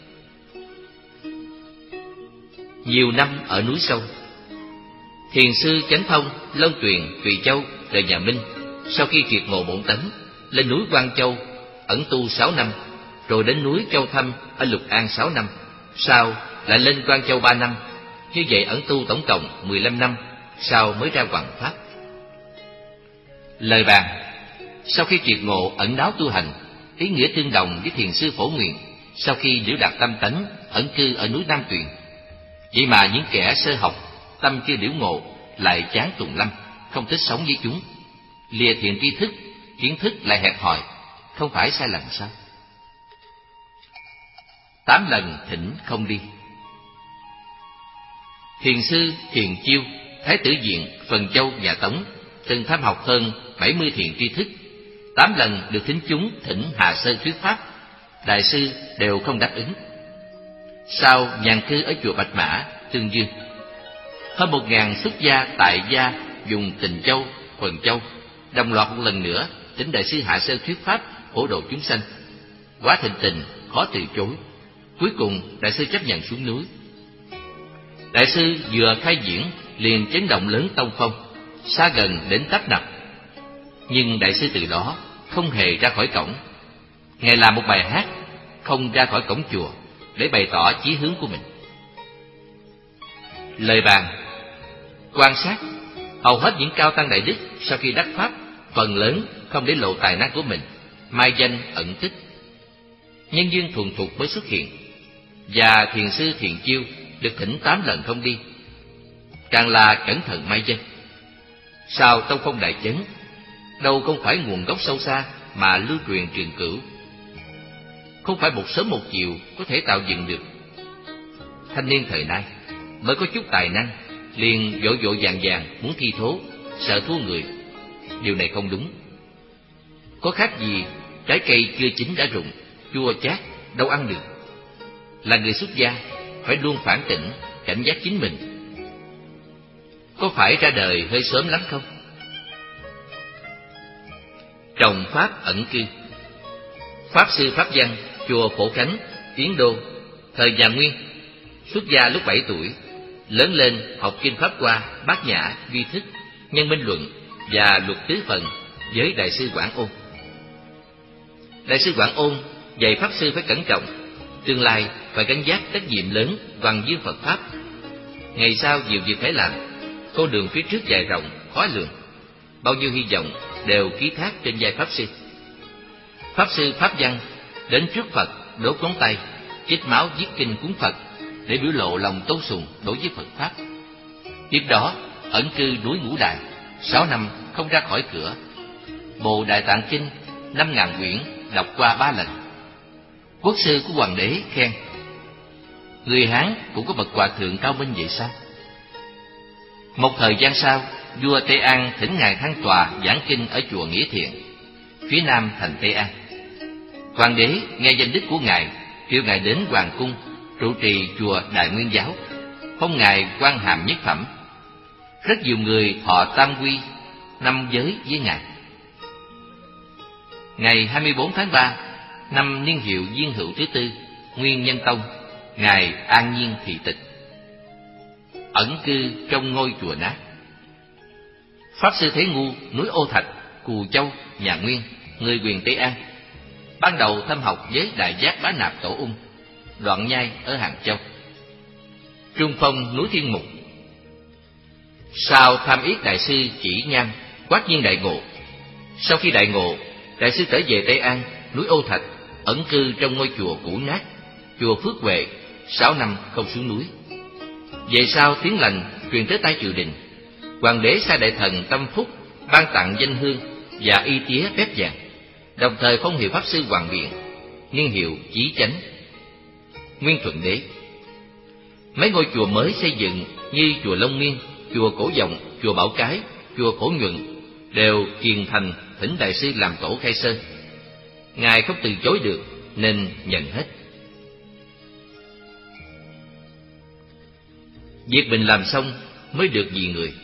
Nhiều năm ở núi sâu. Thiền sư Chánh Thông, Long Tuyền, Tùy Châu, đời nhà Minh, sau khi triệt ngộ bổn tánh, lên núi Quang Châu ẩn tu sáu năm, rồi đến núi Châu Thâm ở Lục An sáu năm, sau lại lên Quang Châu ba năm. Như vậy ẩn tu tổng cộng mười lăm năm, sau mới ra hoằng pháp. Lời bàn. Sau khi triệt ngộ ẩn náu tu hành, ý nghĩa tương đồng với thiền sư Phổ Nguyện sau khi liễu đạt tâm tánh, ẩn cư ở núi Nam Tuyền. Vậy mà những kẻ sơ học, tâm chưa liễu ngộ, lại chán tùng lâm, không thích sống với chúng. Lìa thiện tri thức, kiến thức lại hẹp hòi, không phải sai lầm sao? Tám lần thỉnh không đi. Thiền sư Thiền Chiêu, Thái tử Diện, Phần Châu nhà Tống, từng tham học hơn bảy mươi thiền tri thức. Tám lần được thính chúng thỉnh hạ sơ thuyết pháp, đại sư đều không đáp ứng. Sau nhàn cư ở chùa Bạch Mã, Tương Dương, hơn một ngàn xuất gia tại gia dùng Tình Châu, Phần Châu đồng loạt một lần nữa thỉnh đại sư hạ sơ thuyết pháp phổ độ chúng sanh. Quá thịnh tình, khó từ chối. Cuối cùng đại sư chấp nhận xuống núi. Đại sư vừa khai diễn liền chấn động lớn tông phong, xa gần đến tấp nập. Nhưng đại sư từ đó không hề ra khỏi cổng. Ngài làm một bài hát không ra khỏi cổng chùa để bày tỏ chí hướng của mình. Lời bàn. Quan sát, hầu hết những cao tăng đại đức sau khi đắc pháp, phần lớn không để lộ tài năng của mình, mai danh ẩn tích. Nhân duyên thuần thục mới xuất hiện, và thiền sư Thiền Chiêu được thỉnh tám lần không đi, càng là cẩn thận mai danh. Sau tông phong đại chấn, đâu không phải nguồn gốc sâu xa mà lưu truyền trường cửu, không phải một sớm một chiều có thể tạo dựng được. Thanh niên thời nay mới có chút tài năng, liền vội vội vàng vàng muốn thi thố, sợ thua người. Điều này không đúng. Có khác gì trái cây chưa chín đã rụng, chua chát đâu ăn được. Là người xuất gia phải luôn phản tỉnh, cảnh giác chính mình. Có phải ra đời hơi sớm lắm không? Trồng pháp ẩn cư. Pháp sư Pháp Văn, chùa Phổ Khánh, Tiến Đô, thời nhà Nguyên, xuất gia lúc bảy tuổi, lớn lên học kinh Pháp Hoa, Bát Nhã, Duy Thức, Nhân Minh Luận và Luật Tứ Phần với đại sư Quảng Ôn. Đại sư Quảng Ôn dạy pháp sư phải cẩn trọng, tương lai phải gánh vác trách nhiệm lớn bằng dương Phật pháp. Ngày sau nhiều việc phải làm, con đường phía trước dài rộng khó lường, bao nhiêu hy vọng đều ký thác trên vai pháp sư. Pháp sư Pháp Văn đến trước Phật đốt ngón tay, chích máu viết kinh cúng Phật để biểu lộ lòng tôn sùng đối với Phật pháp. Tiếp đó ẩn cư núi Ngũ Đài, sáu năm không ra khỏi cửa. Bộ Đại Tạng Kinh năm ngàn quyển đọc qua ba lần. Quốc sư của hoàng đế khen: người Hán cũng có bậc hòa thượng cao minh vậy sao? Một thời gian sau, vua Tây An thỉnh ngài thăng tòa giảng kinh ở chùa Nghĩa Thiện, phía nam thành Tây An. Hoàng đế nghe danh đức của ngài, kêu ngài đến hoàng cung trụ trì chùa Đại Nguyên Giáo, phong ngài quan hàm nhất phẩm. Rất nhiều người thọ tam quy, năm giới với ngài. Ngày hai mươi bốn tháng ba năm niên hiệu Diên Hữu thứ tư, Nguyên Nhân Tông, ngài an nhiên thị tịch, ẩn cư trong ngôi chùa nát. Pháp sư Thế Ngu, núi Ô Thạch, Cù Châu, nhà Nguyên, người quyền Tây An. Ban đầu thâm học với Đại Giác Bá Nạp Tổ Ung, Đoạn Nhai ở Hàng Châu. Trung Phong, núi Thiên Mục. Sau tham yết đại sư Chỉ Nham, quát nhiên đại ngộ. Sau khi đại ngộ, đại sư trở về Tây An, núi Ô Thạch, ẩn cư trong ngôi chùa cũ nát, chùa Phước Huệ, sáu năm không xuống núi. Về sau tiếng lành truyền tới tai triều đình, hoàng đế sai đại thần Tâm Phúc ban tặng danh hương và y tía bép vàng, đồng thời phong hiệu pháp sư Hoàng Biện, niên hiệu Chí Chánh. Nguyên Thuận Đế. Mấy ngôi chùa mới xây dựng như chùa Long Nguyên, chùa Cổ Vọng, chùa Bảo Cái, chùa Phổ Nhuận đều kiền thành thỉnh đại sư làm tổ khai sơn. Ngài không từ chối được nên nhận hết. Việc mình làm xong mới được vì người.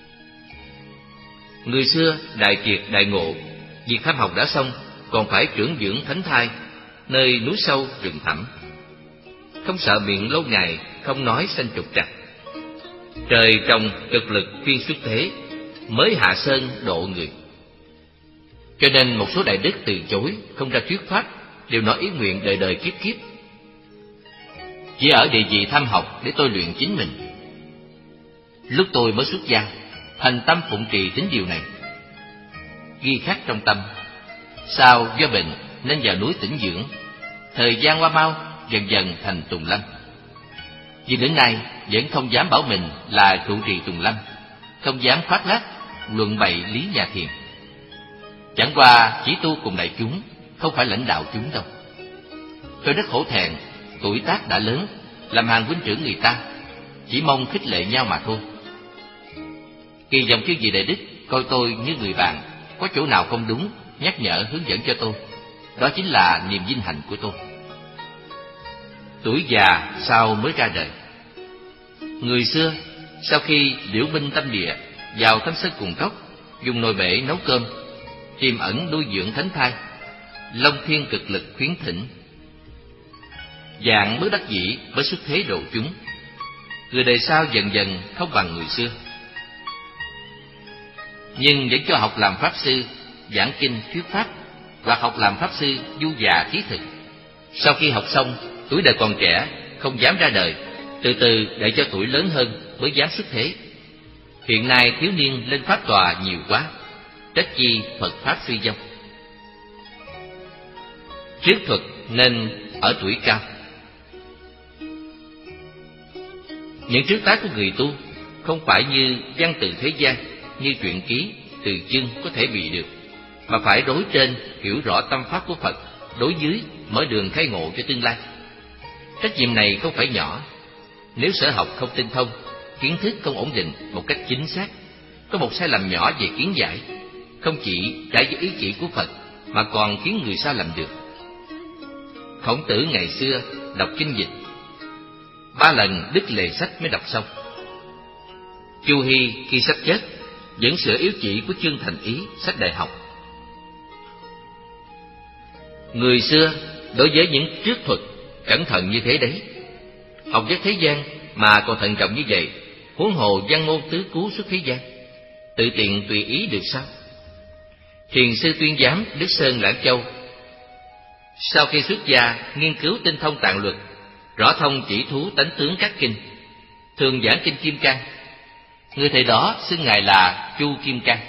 Người xưa đại kiệt đại ngộ, việc tham học đã xong còn phải trưởng dưỡng thánh thai nơi núi sâu rừng thẳm, không sợ miệng lâu ngày không nói sanh trục trặc. Trời trồng cực lực phiên xuất thế mới hạ sơn độ người. Cho nên một số đại đức từ chối không ra thuyết pháp, đều nói ý nguyện đời đời kiếp kiếp, chỉ ở địa vị tham học để tôi luyện chính mình. Lúc tôi mới xuất gia, thành tâm phụng trì tính điều này, ghi khắc trong tâm. Sau do bệnh nên vào núi tĩnh dưỡng, thời gian qua mau, dần dần thành tùng lâm. Vì đến nay vẫn không dám bảo mình là trụ trì Tùng Lâm, không dám khoác lác luận bày lý nhà thiền. Chẳng qua chỉ tu cùng đại chúng, không phải lãnh đạo chúng đâu. Tôi rất hổ thẹn, tuổi tác đã lớn, làm hàng huynh trưởng người ta, chỉ mong khích lệ nhau mà thôi. Kỳ vọng kêu gì đại đức coi tôi như người bạn, có chỗ nào không đúng nhắc nhở hướng dẫn cho tôi. Đó chính là niềm vinh hạnh của tôi. Tuổi già sao mới ra đời. Người xưa sau khi liễu binh tâm địa, vào thánh sơn cùng cốc, dùng nồi bể nấu cơm, tiềm ẩn nuôi dưỡng thánh thai, Long Thiên cực lực khuyến thỉnh. Dạng mới đắc dĩ mới xuất thế độ chúng. Người đời sau dần dần không bằng người xưa, nhưng vẫn cho học làm pháp sư, giảng kinh thuyết pháp, hoặc học làm pháp sư du già thí thực. Sau khi học xong, tuổi đời còn trẻ, không dám ra đời, từ từ để cho tuổi lớn hơn mới dám xuất thế. Hiện nay thiếu niên lên pháp tòa nhiều quá, trách chi Phật pháp suy vong. Triết thuật nên ở tuổi cao. Những trước tác của người tu không phải như văn từ thế gian, như truyện ký, từ chương có thể bị được, mà phải đối trên hiểu rõ tâm pháp của Phật, đối dưới mở đường khai ngộ cho tương lai. Trách nhiệm này không phải nhỏ. Nếu sở học không tinh thông, kiến thức không ổn định một cách chính xác, có một sai lầm nhỏ về kiến giải, không chỉ trái với ý chỉ của Phật mà còn khiến người sao làm được. Khổng Tử ngày xưa đọc kinh dịch, ba lần đứt lề sách mới đọc xong. Chu Hy khi sắp chết vẫn sửa yếu chỉ của chương Thành Ý sách đại học. Người xưa đối với những triết thuật cẩn thận như thế đấy. Học vấn thế gian mà còn thận trọng như vậy, huống hồ văn ngôn tứ cứu xuất thế gian, tự tiện tùy ý được sao? Thiền sư Tuyên Giám Đức Sơn Lãng Châu sau khi xuất gia nghiên cứu tinh thông tạng luật, rõ thông chỉ thú tánh tướng các kinh, thường giảng kinh Kim Cang. Người thầy đó xưng ngài là Chu Kim Cang.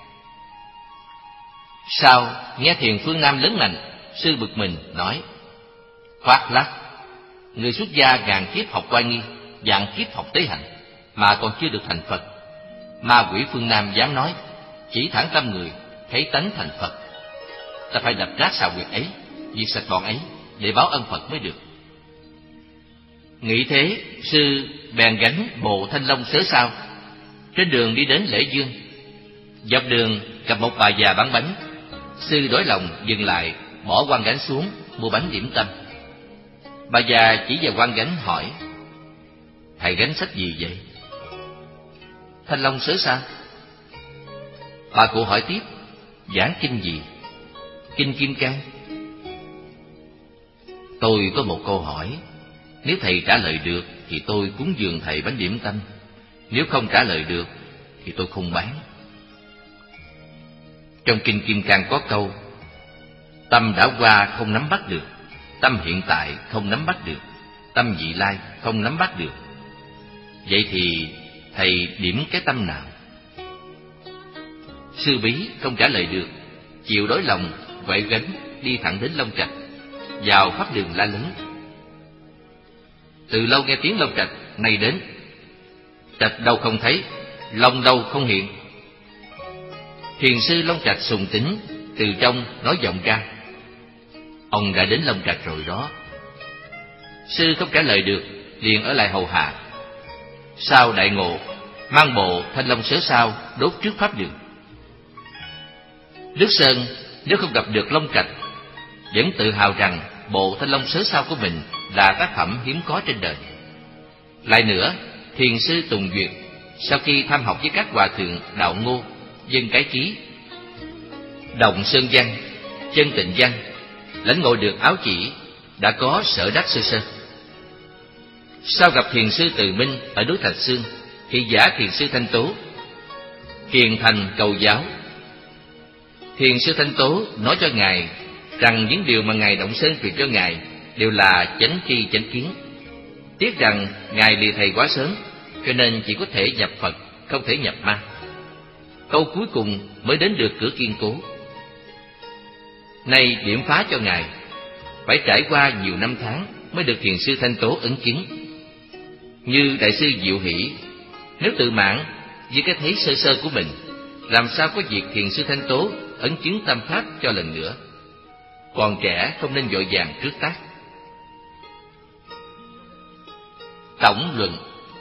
Sau nghe thiền phương Nam lớn mạnh, sư bực mình nói: khoác lác, người xuất gia ngàn kiếp học oai nghi, vạn kiếp học tế hạnh, mà còn chưa được thành Phật. Ma quỷ phương Nam dám nói, chỉ thẳng tâm người, thấy tánh thành Phật. Ta phải đập rác xào quyệt ấy, diệt sạch bọn ấy, để báo ân Phật mới được. Nghĩ thế, sư bèn gánh bộ thanh long sớ sao, trên đường đi đến Lễ Dương. Dọc đường gặp một bà già bán bánh, sư đổi lòng dừng lại, bỏ quan gánh xuống, mua bánh điểm tâm. Bà già chỉ vào quan gánh hỏi: thầy gánh sách gì vậy? Thanh long sớ sao. Bà cụ hỏi tiếp: giảng kinh gì? Kinh Kim Cang. Tôi có một câu hỏi, nếu thầy trả lời được thì tôi cúng dường thầy bánh điểm tâm, nếu không trả lời được thì tôi không bán. Trong kinh Kim Cang có câu: tâm đã qua không nắm bắt được, tâm hiện tại không nắm bắt được, tâm vị lai không nắm bắt được. Vậy thì thầy điểm cái tâm nào? Sư Bí không trả lời được, chịu đối lòng, quậy gánh đi thẳng đến Long Trạch, vào pháp đường la lớn: từ lâu nghe tiếng Long Trạch, nay đến. Trạch đâu không thấy, Long đâu không hiện. Thiền sư Long Trạch sùng tính từ trong nói vọng ra: ông đã đến Long Trạch rồi đó. Sư không trả lời được, liền ở lại hầu hạ. Sau đại ngộ, mang bộ thanh long sớ sao đốt trước pháp đường. Đức Sơn nếu không gặp được Long Trạch, vẫn tự hào rằng bộ thanh long sớ sao của mình là tác phẩm hiếm có trên đời. Lại nữa, thiền sư Tùng Duyệt sau khi tham học với các hòa thượng Đạo Ngô, Dân Cái Chí, Động Sơn Văn, Chân Tịnh Văn, lãnh ngộ được áo chỉ, đã có sở đắc sơ sơ. Sau gặp thiền sư Từ Minh ở núi Thạch Xương, thì giả thiền sư Thanh Tố, kiền thành cầu giáo. Thiền sư Thanh Tố nói cho ngài rằng những điều mà ngài Động Sơn truyền cho ngài đều là chánh tri chánh kiến. Tiếc rằng ngài lìa thầy quá sớm, cho nên chỉ có thể nhập Phật, không thể nhập ma. Câu cuối cùng mới đến được cửa kiên cố. Nay điểm phá cho ngài, phải trải qua nhiều năm tháng mới được thiền sư Thanh Tố ứng chứng. Như Đại sư Diệu Hỷ, nếu tự mãn với cái thấy sơ sơ của mình, làm sao có việc Thiền sư Thanh Tố ấn chứng tâm pháp cho lần nữa. Còn trẻ không nên vội vàng trước tác. Tổng luận.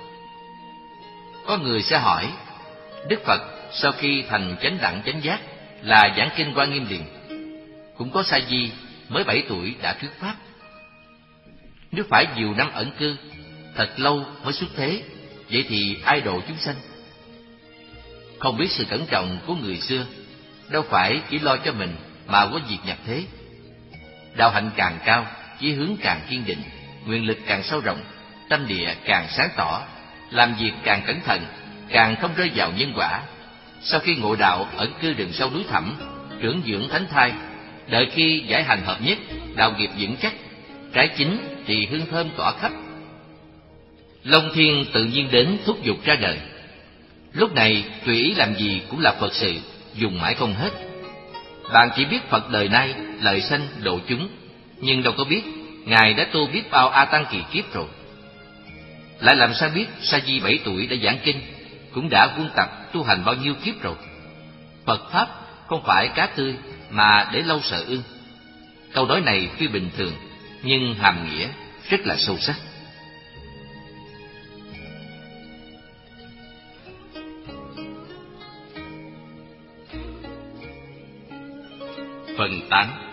Có người sẽ hỏi, Đức Phật sau khi thành chánh đẳng chánh giác là giảng kinh Hoa Nghiêm liền. Cũng có Sa Di mới bảy tuổi đã thuyết pháp. Nếu phải nhiều năm ẩn cư, thật lâu mới xuất thế, vậy thì ai độ chúng sanh? Không biết sự cẩn trọng của người xưa, đâu phải chỉ lo cho mình mà có việc nhập thế. Đạo hạnh càng cao, chí hướng càng kiên định, nguyện lực càng sâu rộng, tâm địa càng sáng tỏ, làm việc càng cẩn thận, càng không rơi vào nhân quả. Sau khi ngộ đạo ẩn cư rừng sâu núi thẳm, trưởng dưỡng thánh thai, đợi khi giải hành hợp nhất, đạo nghiệp vững chắc, trái chín thì hương thơm tỏa khắp. Long thiên tự nhiên đến thúc giục ra đời. Lúc này tùy ý làm gì cũng là Phật sự, dùng mãi không hết. Bạn chỉ biết Phật đời nay lợi sanh độ chúng, nhưng đâu có biết Ngài đã tu biết bao A Tăng kỳ kiếp rồi. Lại làm sao biết Sa Di bảy tuổi đã giảng kinh, cũng đã quân tập tu hành bao nhiêu kiếp rồi. Phật Pháp không phải cá tươi mà để lâu sợ ương. Câu nói này tuy bình thường, nhưng hàm nghĩa rất là sâu sắc. Phần tám.